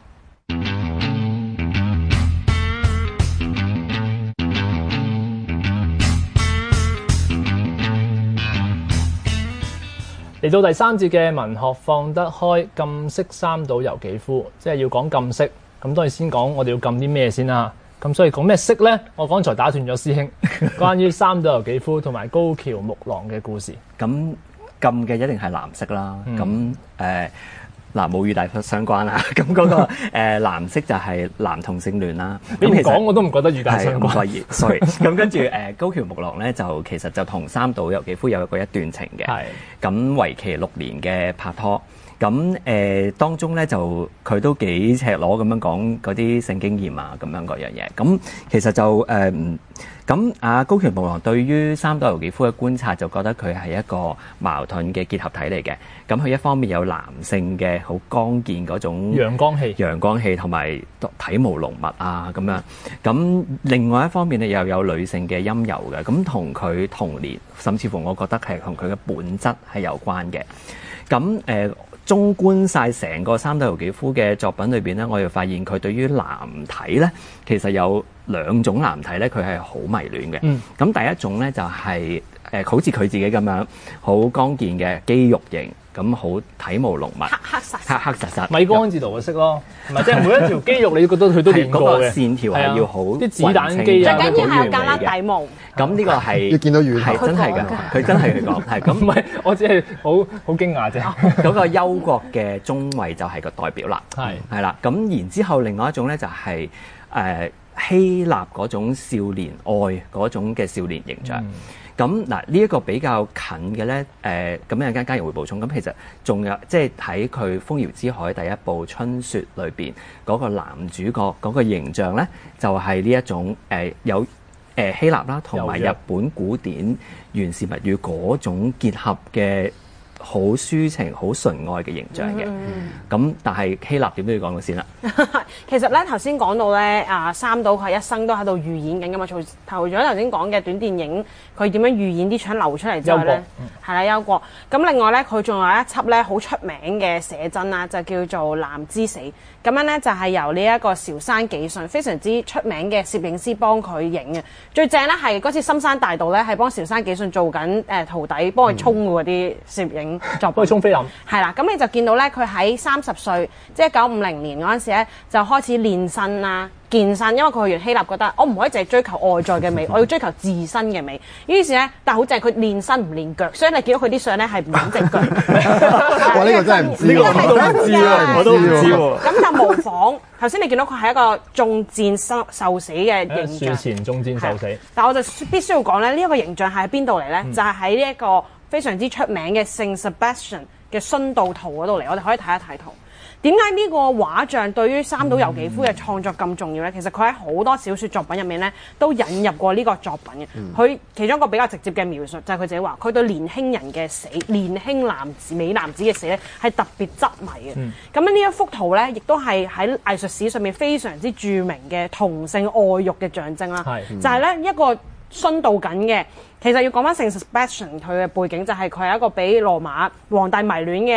Speaker 1: 嚟到第三節嘅文學放得開，禁釋三島由紀夫，即係要講禁釋，咁當然先講我哋要禁啲咩先啦。咁所以講咩釋呢？我剛才打斷咗師兄，關於三島由紀夫同埋高橋木郎嘅故事。
Speaker 4: 咁禁嘅一定係藍色啦。咁誒、嗯。呃嗱，冇與大相關啦，咁嗰、那個誒、呃、藍色就係男同性戀啦。
Speaker 1: 你唔講我都唔覺得與大相關。
Speaker 4: 所以，sorry。咁跟住誒高橋木郎咧，就其實就同三島由紀夫有過一段情嘅。係。咁為期六年嘅拍拖，咁誒、呃、當中咧就佢都幾赤裸咁樣講嗰啲性經驗啊，咁樣嗰樣嘢。咁其實就誒唔。呃咁啊，高橋木郎對於三島由紀夫嘅觀察就覺得佢係一個矛盾嘅結合體嚟嘅。咁佢一方面有男性嘅好剛健嗰種
Speaker 1: 陽光氣、
Speaker 4: 陽光氣同埋體毛濃密啊咁樣。咁另外一方面咧又有女性嘅陰柔嘅。咁同佢童年，甚至乎我覺得係同佢嘅本質係有關嘅。咁誒，綜觀晒成個三島由紀夫嘅作品裏邊咧，我又發現佢對於男體咧，其實有兩種男體咧，佢係好迷戀嘅。咁、嗯、第一種咧就係、是、誒、呃，好似佢自己咁樣，好剛健嘅肌肉型，咁好體毛濃密，
Speaker 2: 黑黑實
Speaker 4: 黑黑實實。
Speaker 1: 米高安治圖嘅色咯，唔係即係每一條肌肉，你都覺得佢都練過嘅。
Speaker 4: 嗰個線條係要好
Speaker 1: 啲子彈肌啊，
Speaker 2: 最緊要係有加粒底毛。
Speaker 4: 咁呢個係
Speaker 3: 要見到遠
Speaker 4: 係真係㗎，佢真係佢講係咁。
Speaker 1: 唔係，我只係好好驚訝啫。
Speaker 4: 嗰個憂國嘅中尉就係個代表啦。係係啦，咁然之後另外一種咧就係、是、誒。呃希臘嗰種少年愛嗰種嘅少年形象，咁嗱呢一個比較近嘅咧，誒咁有間家人會補充，咁其實仲有即係喺佢《風謠之海》第一部《春雪》裏邊嗰個男主角嗰個形象咧，就係呢一種誒、呃、有誒、呃、希臘啦，同埋日本古典源氏物語嗰種結合嘅。好抒情、好純愛嘅形象嘅，咁、嗯、但係希臘點都要講到先啦。
Speaker 2: 其實咧頭先講到咧，啊三島佢一生都喺度預演緊㗎嘛，除除咗頭先講嘅短電影，佢點樣預演啲腸流出嚟之外咧，係啦憂國。咁另外咧，佢仲有一輯咧好出名嘅寫真啦，就叫做《男之死》。咁樣咧就係由呢一個韶山紀信非常之出名嘅攝影師幫佢影嘅。最正咧係嗰次深山大道咧係幫韶山紀信做緊誒徒弟幫佢沖嗰啲攝影作品，
Speaker 1: 幫佢沖菲林。
Speaker 2: 係啦，咁你就見到咧佢喺三十歲，即係一九五零年嗰陣時咧就開始練身啦。健身，因為佢去完希臘覺得我唔可以淨係追求外在嘅美，我要追求自身嘅美。於是咧，但係好正，佢練身唔練腳，所以你見到佢啲相咧係唔整隻腳。
Speaker 3: 哇！呢、呢個真係唔知，呢個我都唔知喎，
Speaker 2: 我都唔知喎。咁就模仿頭先你見到佢係一個中箭受受死嘅形象。
Speaker 1: 術前中箭受死。
Speaker 2: 但係我就必須要講咧，呢、呢、一個形象係喺邊度嚟咧？嗯、就係喺呢一個非常之出名嘅聖 Sebastian 嘅殉道圖嗰度嚟。我哋可以睇一睇圖。點解呢個畫像對於三島由紀夫嘅創作咁重要呢？其實佢喺好多小說作品入面咧都引入過呢個作品嘅。佢、嗯、其中一個比較直接嘅描述就係佢自己話，佢對年輕人嘅死、年輕男子、美男子嘅死咧係特別執迷嘅。咁樣呢一幅圖呢，亦都係喺藝術史上面非常之著名嘅同性愛欲嘅象徵啦。嗯、就係呢一個殉道緊嘅。其實要講翻聖 Sebastian 佢嘅背景，就係佢係一個俾羅馬皇帝迷戀嘅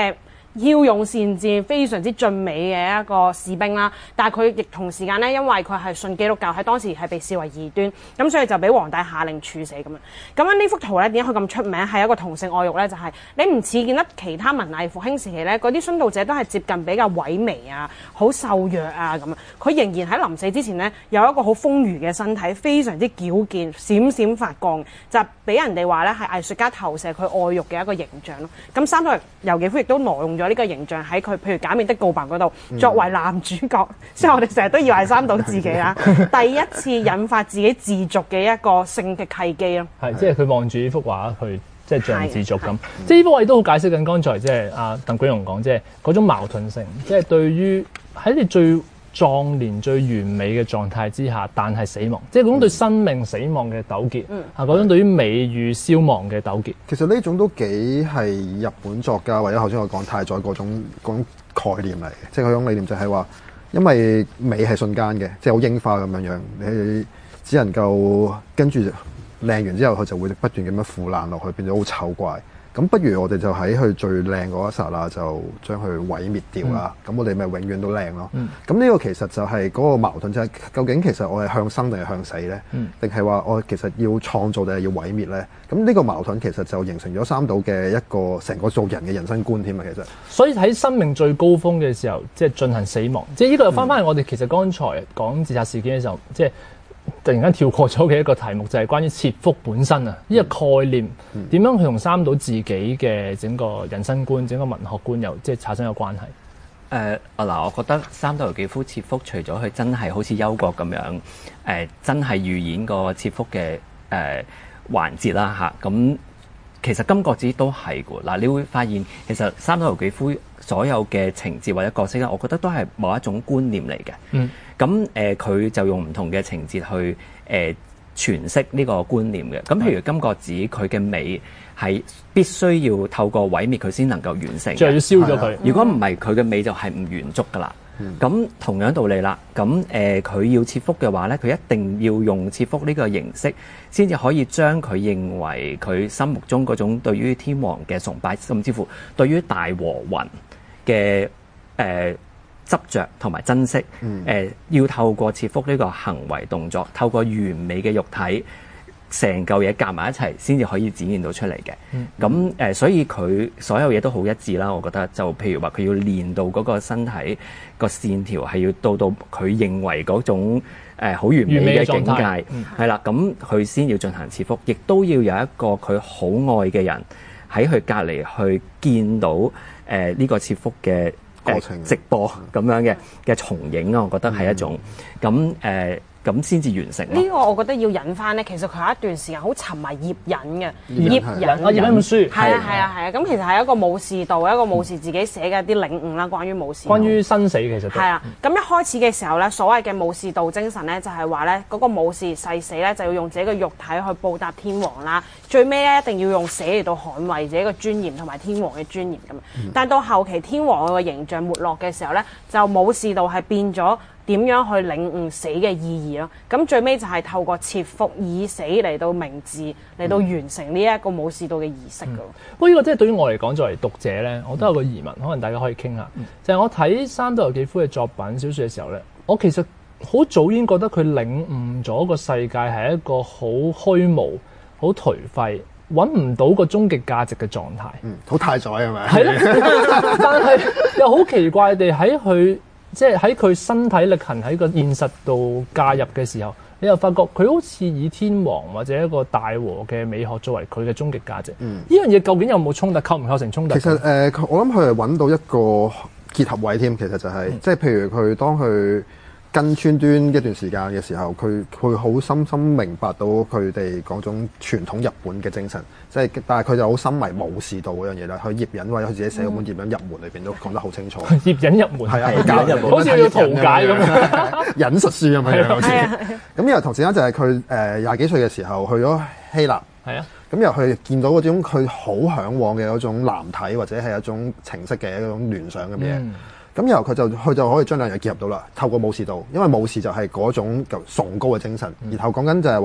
Speaker 2: 驍勇善戰、非常之俊美嘅一個士兵啦。但係佢亦同時間咧，因為佢係信基督教，喺當時係被視為異端，咁所以就俾皇帝下令處死咁樣。咁樣呢幅圖咧，點解佢咁出名？係一個同性愛慾咧，就係、是、你唔似見得其他文藝復興時期咧，嗰啲殉道者都係接近比較萎靡啊、好瘦弱啊咁啊。佢仍然喺臨死之前咧，有一個好豐腴嘅身體，非常之矯健、閃閃發光，就俾人哋話咧係藝術家投射佢愛慾嘅一個形象咯。咁三島由紀夫亦都挪用咗呢個形象喺佢，譬如《假面的告白》嗰度，作為男主角，所以我哋成日都以為係三島自己啦，第一次引發自己自續嘅一個性嘅契機咯。
Speaker 1: 係，即係佢望住呢幅畫去。即係像自續咁，即係呢幅位都好解釋緊剛才即係阿鄧炳榮講，即係嗰種矛盾性，即係對於喺你最壯年、最完美嘅狀態之下，但係死亡，即係嗰種對生命死亡嘅糾結，
Speaker 2: 嗯，
Speaker 1: 啊嗰種對於美與消亡嘅糾結。
Speaker 3: 其實呢種都幾係日本作家或者頭先我講太宰嗰種嗰種概念嚟嘅，即係嗰種理念就係話，因為美係瞬間嘅，即係好櫻花咁樣樣，你只能夠跟住。靚完之後，佢就會不斷咁樣腐爛落去，變咗好醜怪。咁不如我哋就喺佢最靚嗰一剎那，就將佢毀滅掉啦。咁、嗯、我哋咪永遠都靚咯。咁呢、嗯、個其實就係嗰個矛盾，就係、是、究竟其實我係向生定係向死咧？定係話我其實要創造定係要毀滅咧？咁呢個矛盾其實就形成咗三島嘅一個成個做人嘅人生觀添啊！其實，
Speaker 1: 所以喺生命最高峰嘅時候，即係進行死亡，即係呢個又翻翻去我哋其實剛才講自殺事件嘅時候，即係。突然間跳過咗嘅一個題目就係關於切腹本身啊！呢、嗯、個概念點、嗯、樣去同三島自己嘅整個人生觀、整個文學觀又即係產生有關係？
Speaker 4: 誒啊嗱，我覺得三島由紀夫切腹，除咗佢真係好似憂國咁樣，誒、呃、真係預演個切腹嘅誒、呃、環節啦嚇。咁、啊、其實金閣寺都係㗎嗱，你會發現其實三島由紀夫所有嘅情節或者角色咧，我覺得都係某一種觀念嚟嘅。嗯。咁誒，佢、呃、就用唔同嘅情節去誒、呃、詮釋呢個觀念嘅。咁譬如金閣寺，佢嘅美係必須要透過毀滅佢先能夠完成，
Speaker 1: 就要燒咗佢。
Speaker 4: 如果唔係，佢嘅美就係唔完足噶啦。咁、嗯、同樣道理啦。咁誒，佢、呃、要切腹嘅話咧，佢一定要用切腹呢個形式，先至可以將佢認為佢心目中嗰種對於天皇嘅崇拜，甚至乎對於大和魂嘅誒。呃執着同埋珍惜，誒、嗯呃、要透過切腹呢個行為動作，透過完美嘅肉體，成嚿嘢夾埋一齊，先至可以展現到出嚟嘅。咁誒、嗯呃，所以佢所有嘢都好一致啦。我覺得就譬如話，佢要練到嗰個身體個線條係要到到佢認為嗰種誒好、呃、完美嘅境界，係啦。咁佢先要進行切腹，亦都要有一個佢好愛嘅人喺佢隔離去見到誒呢、呃這個切腹嘅。過程直播咁樣嘅嘅重影啊，我覺得係一種咁誒咁先至完成。
Speaker 2: 呢個我覺得要引翻咧，其實佢有一段時間好沉迷葉隱嘅葉隱
Speaker 1: 啊，葉隱本書
Speaker 2: 係啊係啊係啊，咁其實係一個武士道，一個武士自己寫嘅一啲領悟啦，關於武士道。
Speaker 1: 關於生死其實係
Speaker 2: 啊，咁一開始嘅時候咧，所謂嘅武士道精神咧，就係話咧嗰個武士誓死咧就要用自己嘅肉體去報答天皇啦，最尾咧一定要用死嚟到捍衛自己嘅尊嚴同埋天皇嘅尊嚴咁。嗯、但到後期天皇個形象沒落嘅時候咧，就武士道係變咗。點樣去領悟死嘅意義咯？咁最尾就係透過切腹以死嚟到明志，嚟到完成呢一個武士道嘅儀式噶。
Speaker 1: 不過呢個即係對於我嚟講，作為讀者咧，我都有個疑問，可能大家可以傾下。嗯、就係我睇三島由紀夫嘅作品小説嘅時候咧，我其實好早已經覺得佢領悟咗個世界係一個好虛無、好頹廢、揾唔到個終極價值嘅狀態。
Speaker 3: 嗯，好太宰係咪？
Speaker 1: 係咯，但係又好奇怪地喺佢。即係喺佢身體力行喺個現實度介入嘅時候，你又發覺佢好似以天皇或者一個大和嘅美學作為佢嘅終極價值。嗯，呢樣嘢究竟有冇衝突？構唔構成衝突？
Speaker 3: 其實誒、呃，我諗佢係揾到一個結合位添。其實就係、是嗯、即係譬如佢當佢跟川端一段時間嘅時候，佢佢好深深明白到佢哋嗰種傳統日本嘅精神，即係但係佢就好深迷武士道嗰樣嘢啦。佢葉隱或者佢自己寫嗰本葉隱入門裏邊都講得好清楚。
Speaker 1: 葉隱入門
Speaker 3: 係啊，佢教入門
Speaker 1: 好似要圖解咁，
Speaker 3: 隱術書咁樣好似。咁然後同時間就係佢誒廿幾歲嘅時候去咗希臘。係啊。咁又去見到嗰種佢好嚮往嘅嗰種男體或者係一種情色嘅一種聯想咁嘢。嗯咁然後佢就佢就可以將兩樣結合到啦，透過武士道，因為武士就係嗰種崇高嘅精神，嗯、然後講緊就係話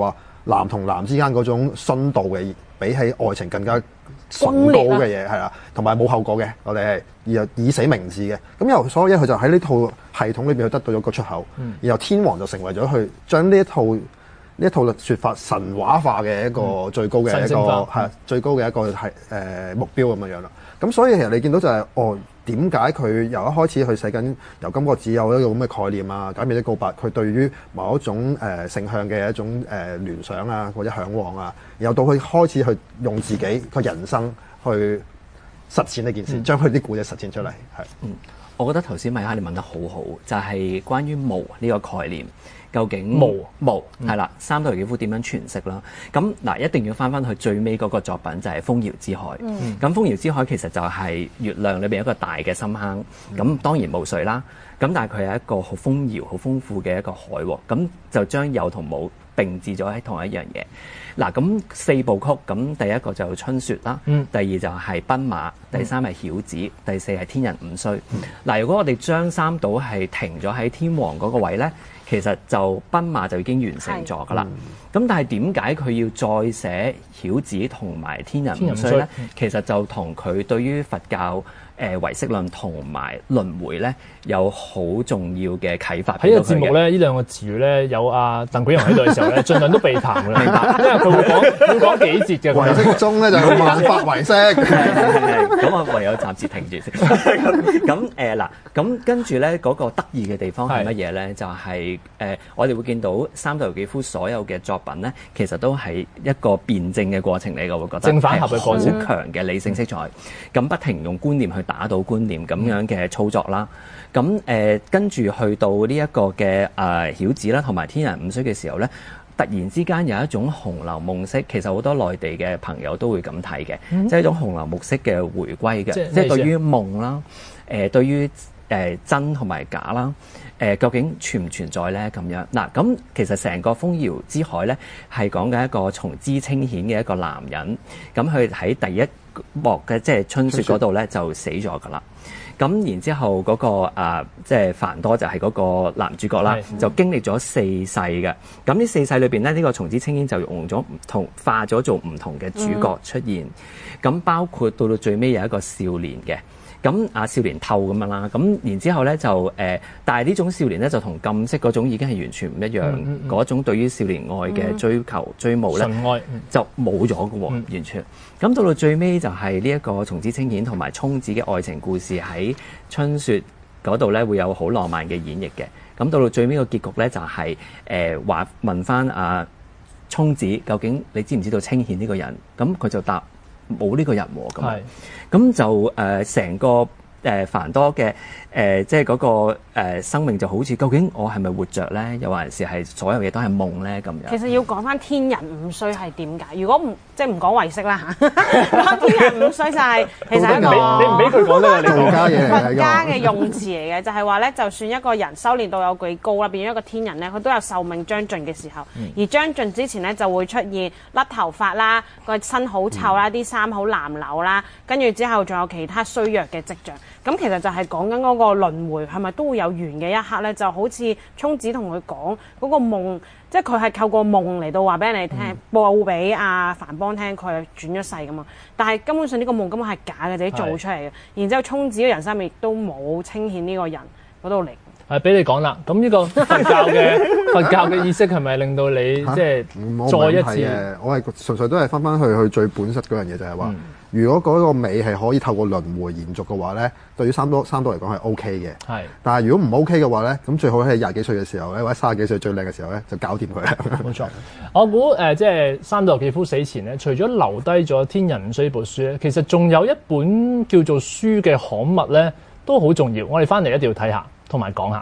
Speaker 3: 男同男之間嗰種深度嘅，比起愛情更加崇高嘅嘢係啦，同埋冇後果嘅，我哋係而以死明志嘅。咁由所有嘢佢就喺呢套系統裏邊去得到咗個出口，嗯、然後天王就成為咗去將呢一套呢一套説法神話化嘅一個最高嘅一個係、嗯、最高嘅一個係誒、呃、目標咁樣樣啦。咁所以其實你見到就係、是、哦。點解佢由一開始去寫緊由金閣寺有一個咁嘅概念啊，解密的告白，佢對於某一種誒、呃、性向嘅一種誒、呃、聯想啊，或者嚮往啊，然後到佢開始去用自己個人生去實踐呢件事，將佢啲故仔實踐出嚟，係。
Speaker 4: 嗯，我覺得頭先米哈你問得好好，就係、是、關於無呢個概念。究竟無無係啦，三島由紀夫點樣詮釋啦？咁嗱，一定要翻翻去最尾嗰個作品就係、是《豐饒之海》。咁、嗯《豐饒之海》其實就係月亮裏邊一個大嘅深坑。咁、嗯、當然無水啦。咁但係佢係一個好豐饒、好豐富嘅一個海喎。咁就將有同冇並置咗喺同一樣嘢。嗱，咁四部曲，咁第一個就春雪啦，嗯、第二就係奔馬，第三係曉子，嗯、第四係天人五須。嗱、嗯，如果我哋將三島係停咗喺天王嗰個位咧，其實就奔馬就已經完成咗噶啦。咁、嗯、但係點解佢要再寫曉子同埋天人五須咧？嗯、其實就同佢對於佛教誒唯識論同埋輪迴咧有好重要嘅啟發。
Speaker 1: 喺呢個節目咧，呢兩個詞語咧有阿鄧炳榮喺度嘅時候咧，盡量都避談嘅，明白？因為佢會講會講幾節嘅。
Speaker 3: 唯識宗咧就係萬法唯識。
Speaker 4: 咁我唯有暫時停住先。咁誒嗱，咁跟住咧嗰個得意嘅地方係乜嘢咧？就係、是、誒、呃，我哋會見到三島由紀夫所有嘅作品咧，其實都係一個辯證嘅過程嚟嘅，我會覺得
Speaker 1: 正反合嘅過程，
Speaker 4: 好強嘅理性色彩。咁、嗯、不停用觀念去打倒觀念咁樣嘅操作啦。咁誒、呃、跟住去到呢一個嘅誒曉子啦，同埋天人五須嘅時候咧，突然之間有一種紅樓夢式，其實好多內地嘅朋友都會咁睇嘅，嗯、即係一種紅樓夢式嘅回歸嘅，即係對於夢啦，誒、呃、對於誒、呃、真同埋假啦，誒、呃、究竟存唔存在咧？咁樣嗱，咁其實成個豐饒之海咧係講緊一個從知清顯嘅一個男人，咁佢喺第一幕嘅即係春雪嗰度咧就死咗噶啦。咁然之後嗰、那個、呃、即係繁多就係嗰個男主角啦，就經歷咗四世嘅。咁呢四世裏邊咧，呢、這個從知清顯就用咗唔同化咗做唔同嘅主角出現。咁、嗯、包括到到最尾有一個少年嘅。咁啊少年透咁樣啦，咁然之後咧就誒、呃，但係呢種少年咧就同禁式嗰種已經係完全唔一樣，嗰、嗯嗯、種對於少年愛嘅追求、嗯、追慕咧，愛嗯、就冇咗嘅喎，嗯、完全。咁到到最尾就係呢一個從知清顯同埋沖子嘅愛情故事喺春雪嗰度咧會有好浪漫嘅演繹嘅。咁到到最尾個結局咧就係誒話問翻阿沖子究竟你知唔知道清顯呢個人？咁佢就答。冇呢個人喎，咁咁就誒成、呃、個誒、呃、繁多嘅誒、呃，即係嗰、那個、呃、生命就好似究竟我係咪活着咧？又還是係所有嘢都係夢咧？咁樣其實
Speaker 2: 要講翻天人五須係點解？如果唔即係唔講唯識啦嚇，講天人五須就係、是、其實一個
Speaker 1: 你唔俾佢講呢個
Speaker 3: 道家嘢
Speaker 2: 佛家嘅用詞嚟嘅，就係話咧，就算一個人修練到有幾高啦，變咗一個天人咧，佢都有壽命將盡嘅時候，嗯、而將盡之前咧就會出現甩頭髮啦，個身好臭啦，啲衫好襤褸啦，跟住之後仲有其他衰弱嘅跡象。咁其實就係講緊嗰個輪迴係咪都會有完嘅一刻咧？就好似沖子同佢講嗰個夢，即係佢係透過夢嚟到話俾人哋聽，嗯、報俾阿凡邦聽佢係轉咗世噶嘛。但係根本上呢個夢根本係假嘅，自己做出嚟嘅。是然之後沖子嘅人生亦都冇清顯呢個人嗰度嚟。係
Speaker 1: 俾你講啦，咁呢個佛教嘅佛教嘅意識係咪令到你即係再一次？
Speaker 3: 我係純粹都係翻翻去去最本質嗰樣嘢，就係話，嗯、如果嗰個美係可以透過輪迴延續嘅話咧，對於三島三島嚟講係 O K 嘅。係，但係如果唔 O K 嘅話咧，咁最好喺廿幾歲嘅時候咧，或者卅幾歲最靚嘅時候咧，就搞掂佢啦。
Speaker 1: 冇錯，我估誒、呃，即係三島由紀夫死前咧，除咗留低咗《天人五須》呢部書咧，其實仲有一本叫做書嘅刊物咧，都好重要。我哋翻嚟一定要睇下。同埋講下，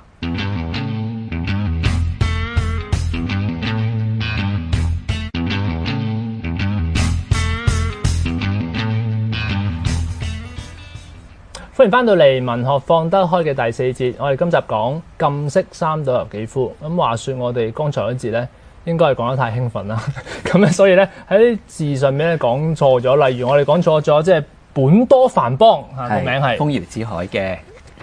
Speaker 1: 歡迎翻到嚟文學放得開嘅第四節。我哋今集講禁式三島由紀夫。咁話說我哋剛才嗰節咧，應該係講得太興奮啦。咁咧，所以咧喺字上面咧講錯咗。例如我哋講錯咗，即係本多梵邦啊個名係
Speaker 4: 豐饒之海嘅。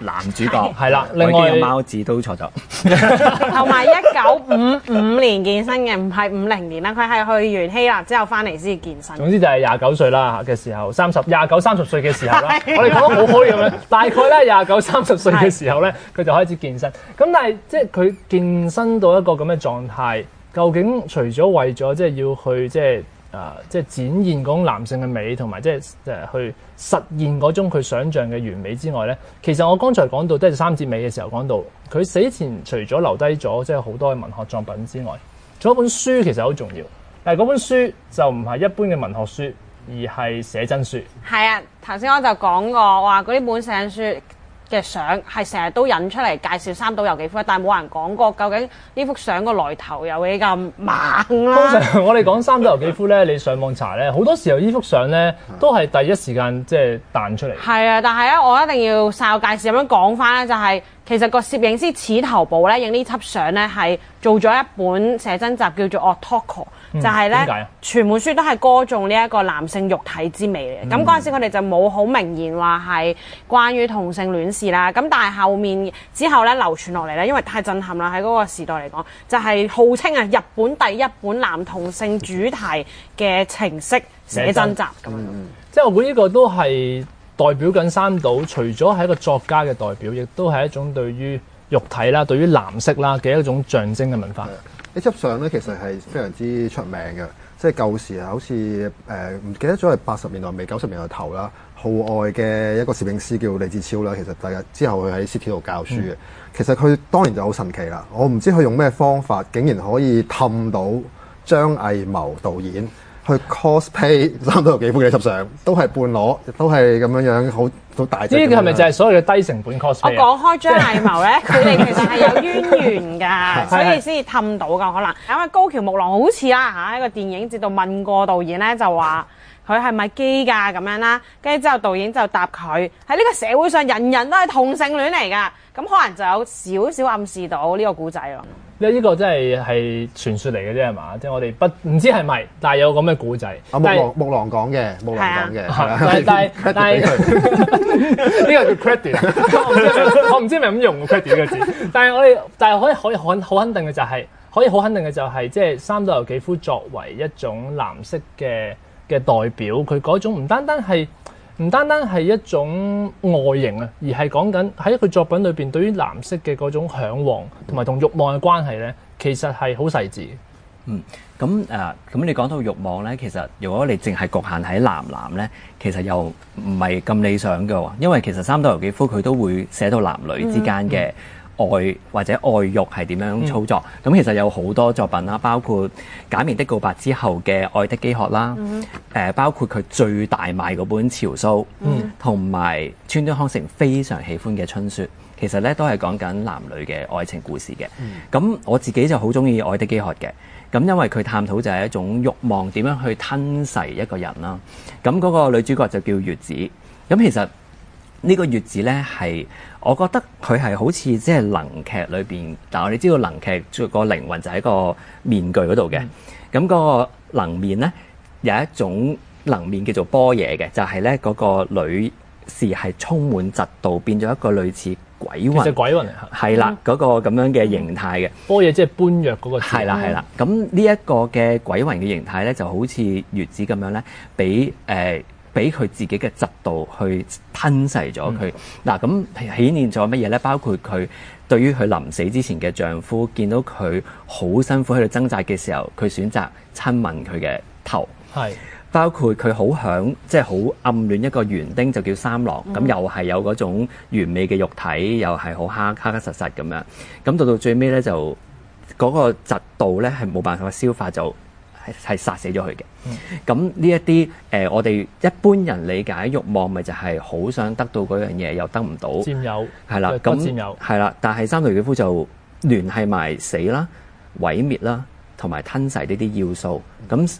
Speaker 4: 男主角
Speaker 1: 係啦，另外
Speaker 4: 貓子都錯咗，
Speaker 2: 同埋一九五五年健身嘅，唔係五零年啦，佢係去完希臘之後翻嚟先健身。
Speaker 1: 總之就係廿九歲啦嘅時候，三十廿九三十歲嘅時候啦，我哋講得好開咁樣，大概咧廿九三十歲嘅時候咧，佢就開始健身。咁但係即係佢健身到一個咁嘅狀態，究竟除咗為咗即係要去即係。誒、呃，即係展現嗰種男性嘅美，同埋即係誒去實現嗰種佢想像嘅完美之外咧，其實我剛才講到，即係三節尾嘅時候講到，佢死前除咗留低咗即係好多嘅文學作品之外，仲有一本書其實好重要，但係嗰本書就唔係一般嘅文學書，而係寫真書。係
Speaker 2: 啊，頭先我就講過話嗰啲本寫真書嘅相係成日都引出嚟介紹三島由紀夫，但係冇人講過究竟呢幅相個來頭有幾咁猛啦。
Speaker 1: 通常我哋講三島由紀夫咧，你上網查咧，好多時候呢幅相咧都係第一時間即係彈出嚟。係
Speaker 2: 啊，但係咧，我一定要稍介紹咁樣講翻咧，就係、是、其實個攝影師矢頭保咧影呢輯相咧係做咗一本寫真集叫做《Otoko》。就係咧，全本書都係歌頌呢一個男性肉體之美嘅。咁嗰陣時佢哋就冇好明言話係關於同性戀事啦。咁但係後面之後咧流傳落嚟咧，因為太震撼啦，喺嗰個時代嚟講，就係、是、號稱啊日本第一本男同性主題嘅情色寫真集咁樣。嗯、
Speaker 1: 即係我估呢個都係代表緊三島，除咗係一個作家嘅代表，亦都係一種對於肉體啦、對於男色啦嘅一種象徵嘅文化。
Speaker 3: 呢輯相咧其實係非常之出名嘅，即係舊時啊，好似誒唔記得咗係八十年代尾九十年代頭啦，號外嘅一個攝影師叫李志超啦，其實第日之後佢喺 City 度教書嘅。嗯、其實佢當年就好神奇啦，我唔知佢用咩方法，竟然可以氹到張藝謀導演去 cosplay 三島由紀夫嘅呢輯相，都係半裸，都係咁樣樣好好大隻。呢個
Speaker 1: 係咪就係所謂嘅低成本 cosplay？
Speaker 2: 我講開張藝謀咧，佢哋其實係有淵源㗎，所以先至氹到㗎可能。因為高橋木郎好似啦嚇，一個電影節度問過導演咧，就話佢係咪基㗎咁樣啦，跟住之後導演就答佢喺呢個社會上人人都係同性戀嚟㗎，咁可能就有少少暗示到呢個故仔咯。
Speaker 1: 呢個真係係傳說嚟嘅啫係嘛？即係我哋不唔知係咪，但係有咁嘅古仔。
Speaker 3: 啊木狼木狼講嘅，木狼講嘅。
Speaker 1: 但係但係但係呢個叫 credit。我唔知係咪咁用 credit 呢個字。但係我哋但係可以可以好好肯定嘅就係可以好肯定嘅就係即係三島由紀夫作為一種藍色嘅嘅代表，佢嗰種唔單單係。唔單單係一種外形啊，而係講緊喺佢作品裏邊對於藍色嘅嗰種嚮往同埋同慾望嘅關係咧，其實係好細緻。
Speaker 4: 嗯，咁誒，咁、呃、你講到慾望咧，其實如果你淨係局限喺男男咧，其實又唔係咁理想嘅喎，因為其實三島由紀夫佢都會寫到男女之間嘅、嗯。嗯愛或者愛欲係點樣操作？咁、嗯、其實有好多作品啦，包括《假面的告白》之後嘅《愛的飢渴》啦，誒、嗯呃、包括佢最大賣嗰本《潮蘇》，同埋川端康成非常喜歡嘅《春雪》，其實咧都係講緊男女嘅愛情故事嘅。咁、嗯、我自己就好中意《愛的飢渴》嘅，咁因為佢探討就係一種慾望點樣去吞噬一個人啦。咁嗰個女主角就叫月子，咁其實呢個月子咧係。我覺得佢係好似即係能劇裏邊，但係我哋知道能劇個靈魂就喺個面具嗰度嘅。咁嗰、嗯、個能面咧有一種能面叫做波野嘅，就係咧嗰個女士係充滿嫉妒，變咗一個類似鬼魂。
Speaker 1: 其實鬼魂嚟嚇。係
Speaker 4: 啦，嗰、嗯、個咁樣嘅形態嘅。
Speaker 1: 波野即係般若嗰個字。係啦係啦，咁呢一個嘅鬼魂嘅形態咧，就好似月子咁樣咧，俾誒。呃俾佢自己嘅嫉妒去吞噬咗佢。嗱、嗯，咁顯現咗乜嘢咧？包括佢對於佢臨死之前嘅丈夫，見到佢好辛苦喺度掙扎嘅時候，佢選擇親吻佢嘅頭。係是包括佢好想即係好暗戀一個園丁，就叫三郎。咁、嗯、又係有嗰種完美嘅肉體，又係好黑黑黑實實咁樣。咁到到最尾咧，就嗰、那個嫉妒咧係冇辦法消化就。係係殺死咗佢嘅。咁呢一啲誒，我哋一般人理解慾望，咪就係好想得到嗰樣嘢，又得唔到。佔有係啦，咁佔有係啦。但係三島由紀夫就聯繫埋死啦、毀滅啦，同埋吞噬呢啲要素。咁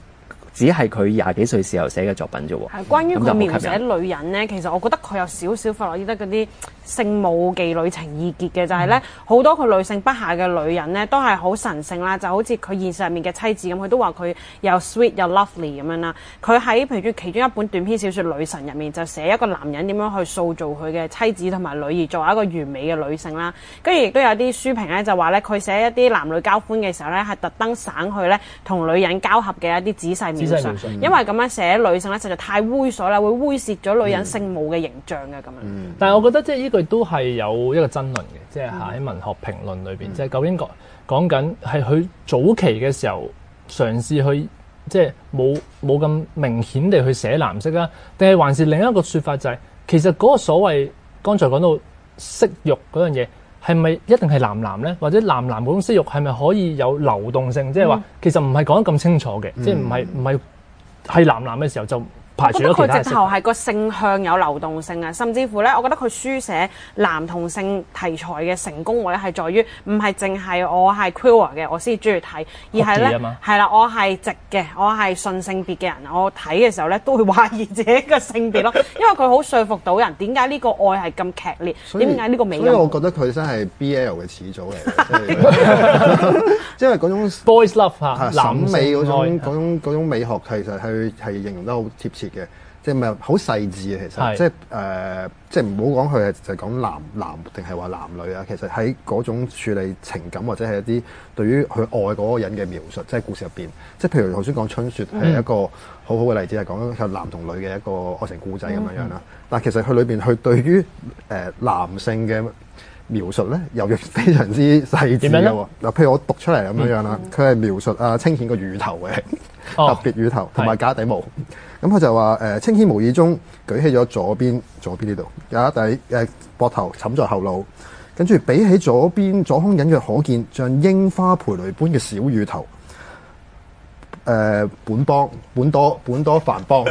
Speaker 4: 只係佢廿幾歲時候寫嘅作品啫喎。
Speaker 2: 係關於佢描寫女人咧，其實我覺得佢有少少弗洛伊德嗰啲聖母妓女情意結嘅，就係咧好多佢女性筆下嘅女人咧都係好神聖啦，就好似佢現實入面嘅妻子咁，佢都話佢又 sweet 又 lovely 咁樣啦。佢喺譬如其中一本短篇小説《女神》入面就寫一個男人點樣去塑造佢嘅妻子同埋女兒作為一個完美嘅女性啦。跟住亦都有啲書評咧就話咧，佢寫一啲男女交歡嘅時候咧係特登省去咧同女人交合嘅一啲仔細描述，因為咁樣寫女性咧實在太猥瑣啦，會猥褻咗女人聖母嘅形象嘅咁樣。
Speaker 1: 嗯、但係我覺得即係呢句都係有一個爭論嘅，即係喺文學評論裏邊，嗯、即係究竟講講緊係佢早期嘅時候嘗試去即係冇冇咁明顯地去寫藍色啦，定係還是另一個説法就係、是、其實嗰個所謂剛才講到色慾嗰樣嘢係咪一定係藍藍咧？或者藍藍嗰種色慾係咪可以有流動性？即係話其實唔係講得咁清楚嘅，嗯、即係唔係唔係係藍藍嘅時候就。
Speaker 2: 我覺得佢直頭係個性向有流動性啊，甚至乎咧，我覺得佢書寫男同性題材嘅成功位咧，係在於唔係淨係我係 queer 嘅，我先中意睇，而係咧係啦，我係直嘅，我係順性別嘅人，我睇嘅時候咧都會懷疑自己嘅性別咯，因為佢好說服到人點解呢個愛係咁劇烈，點解呢個美感。
Speaker 3: 所以我覺得佢真係 B L 嘅始祖嚟嘅，即係嗰種
Speaker 1: boys love 嚇，
Speaker 3: 審美嗰種嗰種嗰種美學其實係係形容得好貼切嘅。即係咪好細緻啊？其實即係誒，即係唔好講佢係就係講男男定係話男女啊。其實喺嗰種處理情感或者係一啲對於佢愛嗰個人嘅描述，即係故事入邊，即係譬如頭先講春雪係一個好好嘅例子，係講緊男同女嘅一個愛情故仔咁樣樣啦。但係其實佢裏邊佢對於誒男性嘅描述咧，又非常之細緻嘅喎。嗱，譬如我讀出嚟咁樣樣啦，佢係描述啊清顯個乳頭嘅。特別乳頭同埋假底毛，咁佢就話誒清顯無意中舉起咗左邊左邊呢度假底誒膊頭枕在後腦，跟住比起左邊左胸隱約可見像櫻花蓓蕾般嘅小乳頭，誒、呃、本邦本多本多凡邦，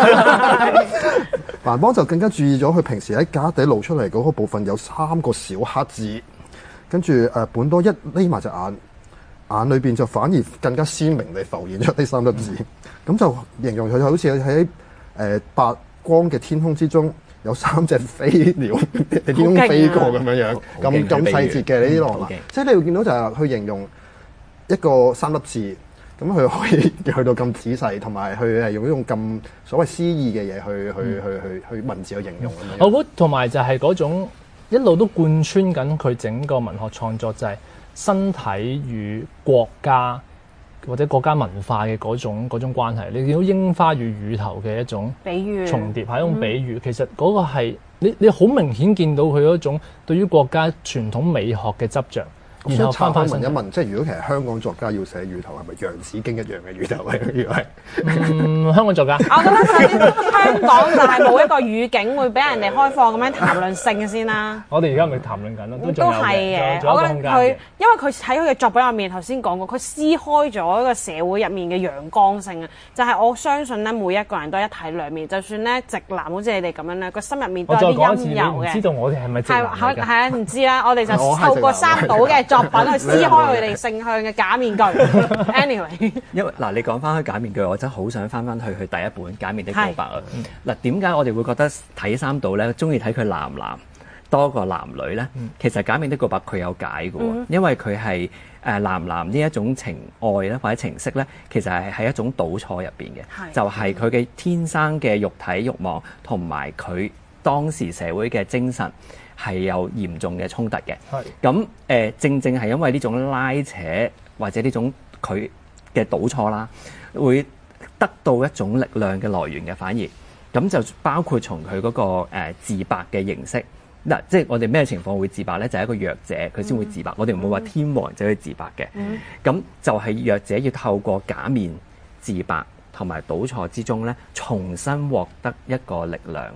Speaker 3: 凡邦就更加注意咗佢平時喺假底露出嚟嗰個部分有三個小黑字，跟住誒本多一匿埋隻眼。眼裏邊就反而更加鮮明地浮現出呢三粒字，咁、嗯、就形容佢好似喺誒白光嘅天空之中有三隻飛鳥喺天空飛過咁樣樣，咁咁細節嘅呢啲浪漫，即係你會見到就係去形容一個三粒字，咁佢可以去到咁仔細，同埋佢係用一種咁所謂詩意嘅嘢去、嗯、去去去去文字去形容咁樣。
Speaker 1: 我估同埋就係嗰種一路都貫穿緊佢整個文學創作就係、是。身體與國家或者國家文化嘅嗰種嗰種關係，你見到櫻花與乳頭嘅一種
Speaker 2: 比喻
Speaker 1: 重疊，係一種比喻。嗯、其實嗰個係你你好明顯見到佢嗰種對於國家傳統美學嘅執着。然後翻返問一問，
Speaker 3: 即係如果其實香港作家要寫乳頭，係咪楊子京一樣嘅乳頭咧？如果係，
Speaker 1: 嗯，香港作家，
Speaker 2: 我覺得首先香港就係冇一個語境會俾人哋開放咁樣談論性先啦。
Speaker 1: 我哋而家咪談論緊咯，都
Speaker 2: 都係嘅。我覺得佢，因為佢喺佢嘅作品入面，頭先講過，佢撕開咗一個社會入面嘅陽光性啊。就係、是、我相信咧，每一個人都一體兩面，就算咧直男好似你哋咁樣咧，個心入面都有啲陰柔嘅。
Speaker 1: 知道我哋係咪直男嚟㗎？
Speaker 2: 係啊，唔知啦。我哋就透過三島嘅作品去撕開佢哋性向嘅假面具。Anyway，
Speaker 4: 因為嗱，你講翻開假面具，我真係好想翻翻去佢第一本《假面的告白》啊。嗱，點解我哋會覺得睇三島咧，中意睇佢男男多過男女咧？嗯、其實《假面的告白》佢有解嘅喎，嗯、因為佢係誒男男呢一種情愛咧，或者情色咧，其實係喺一種倒錯入邊嘅，是就係佢嘅天生嘅肉體慾望同埋佢當時社會嘅精神係有嚴重嘅衝突嘅。咁誒是、呃，正正係因為呢種拉扯或者呢種佢嘅倒錯啦，會得到一種力量嘅來源嘅，反而咁就包括從佢嗰個、呃、自白嘅形式。嗱，即係我哋咩情況會自白咧？就係、是、一個弱者佢先會自白，嗯、我哋唔會話天王就去自白嘅。咁、嗯、就係弱者要透過假面自白同埋倒錯之中咧，重新獲得一個力量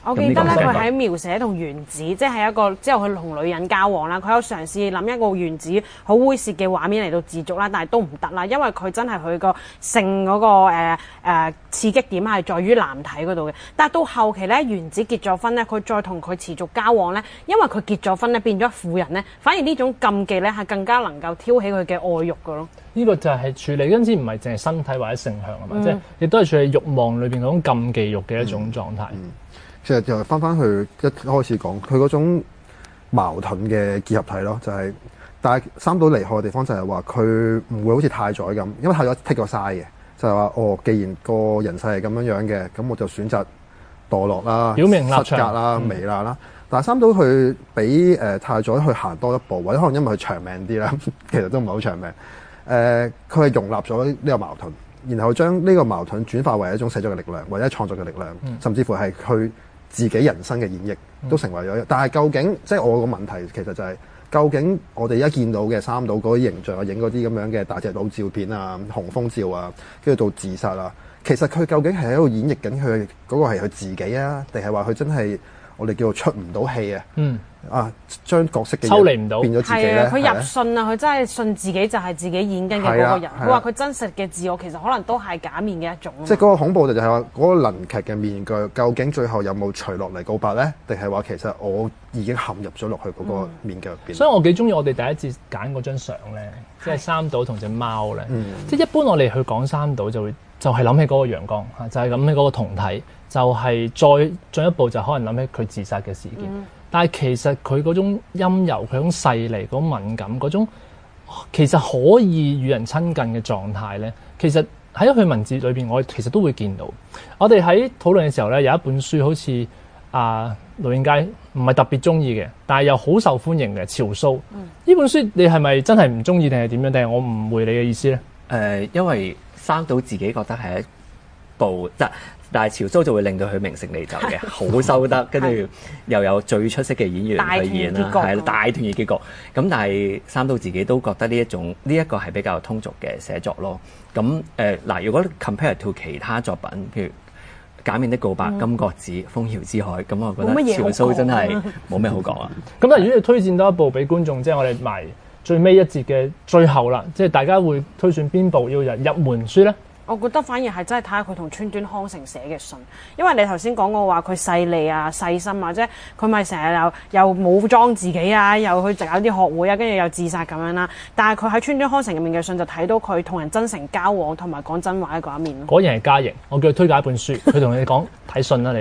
Speaker 2: 我記得咧，佢喺描寫同原子，即係一個之後佢同女人交往啦，佢有嘗試諗一個原子好猥褻嘅畫面嚟到自足啦，但係都唔得啦，因為佢真係佢個性嗰、那個誒誒、呃呃、刺激點係在於男體嗰度嘅。但係到後期咧，原子結咗婚咧，佢再同佢持續交往咧，因為佢結咗婚咧變咗婦人咧，反而呢種禁忌咧係更加能夠挑起佢嘅愛慾㗎咯。呢
Speaker 1: 個就係處理，因此唔係淨係身體或者性向啊嘛，嗯、即係亦都係處理慾望裏邊嗰種禁忌慾嘅一種狀態。嗯嗯
Speaker 3: 其實就翻翻去一開始講佢嗰種矛盾嘅結合體咯，就係、是、但係三島離開嘅地方就係話佢唔會好似太宰咁，因為太宰剔咗晒嘅，就係、是、話哦，既然個人世係咁樣樣嘅，咁我就選擇墮落啦、
Speaker 1: 表明立場
Speaker 3: 啦、糜爛啦。但係三島去俾誒太宰去行多一步，或者可能因為佢長命啲啦，其實都唔係好長命。誒、呃，佢係容納咗呢個矛盾，然後將呢個矛盾轉化為一種寫作嘅力量，或者創作嘅力量，嗯、甚至乎係佢自己人生嘅演繹都成為咗，但係究竟即係我個問題其實就係、是，究竟我哋而家見到嘅三島嗰啲形象啊，影嗰啲咁樣嘅大隻佬照片啊、紅封照啊，跟住到自殺啊，其實佢究竟係喺度演繹緊佢嗰個係佢自己啊，定係話佢真係我哋叫做出唔到戲啊？嗯。啊！將角色嘅
Speaker 1: 抽離唔到，
Speaker 3: 變咗自己咧。
Speaker 2: 佢入信啊！佢真係信自己就係自己演緊嘅嗰個人。佢話佢真實嘅自我其實可能都係假面嘅一種。
Speaker 3: 即係嗰個恐怖就係話嗰個能劇嘅面具，究竟最後有冇除落嚟告白咧？定係話其實我已經陷入咗落去嗰個面具入邊、嗯？
Speaker 1: 所以我幾中意我哋第一次揀嗰張相咧，即係三島同隻貓咧。嗯、即係一般我哋去講三島就會就係諗起嗰個陽光嚇，就係諗起嗰個同體，就係、是、再進一步就可能諗起佢自殺嘅事件。嗯但係其實佢嗰種陰柔、佢嗰種細膩、嗰種敏感、嗰種其實可以與人親近嘅狀態咧，其實喺佢文字裏邊，我其實都會見到。我哋喺討論嘅時候咧，有一本書好似啊盧應佳唔係特別中意嘅，但係又好受歡迎嘅《潮蘇》。呢、嗯、本書你係咪真係唔中意定係點樣？定係我誤會你嘅意思咧？誒、
Speaker 4: 呃，因為三島自己覺得係一部即但係潮蘇就會令到佢名成利就嘅，好收得，跟住又有最出色嘅演員去演啦，係大團圓結局。咁但係三島自己都覺得呢一種呢一、這個係比較通俗嘅寫作咯。咁誒嗱，如果 compare to 其他作品，譬如《假面的告白》嗯、《金閣寺》《風謠之海》，咁我覺得潮蘇真係冇咩好講啊。
Speaker 1: 咁但係如果你推薦多一部俾觀眾，即係我哋埋最尾一節嘅最後啦，即係大家會推薦邊部要入入門書咧？
Speaker 2: 我覺得反而係真係睇下佢同川端康成寫嘅信，因為你頭先講過話佢細膩啊、細心啊，即係佢咪成日又又武裝自己啊，又去搞啲學會啊，跟住又自殺咁樣啦。但係佢喺川端康成入面嘅信就睇到佢同人真誠交往同埋講真話嘅嗰一面咯。
Speaker 1: 果然係家型，我叫佢推介一本書，佢同你講睇信啦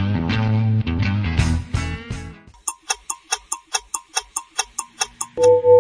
Speaker 1: 你。you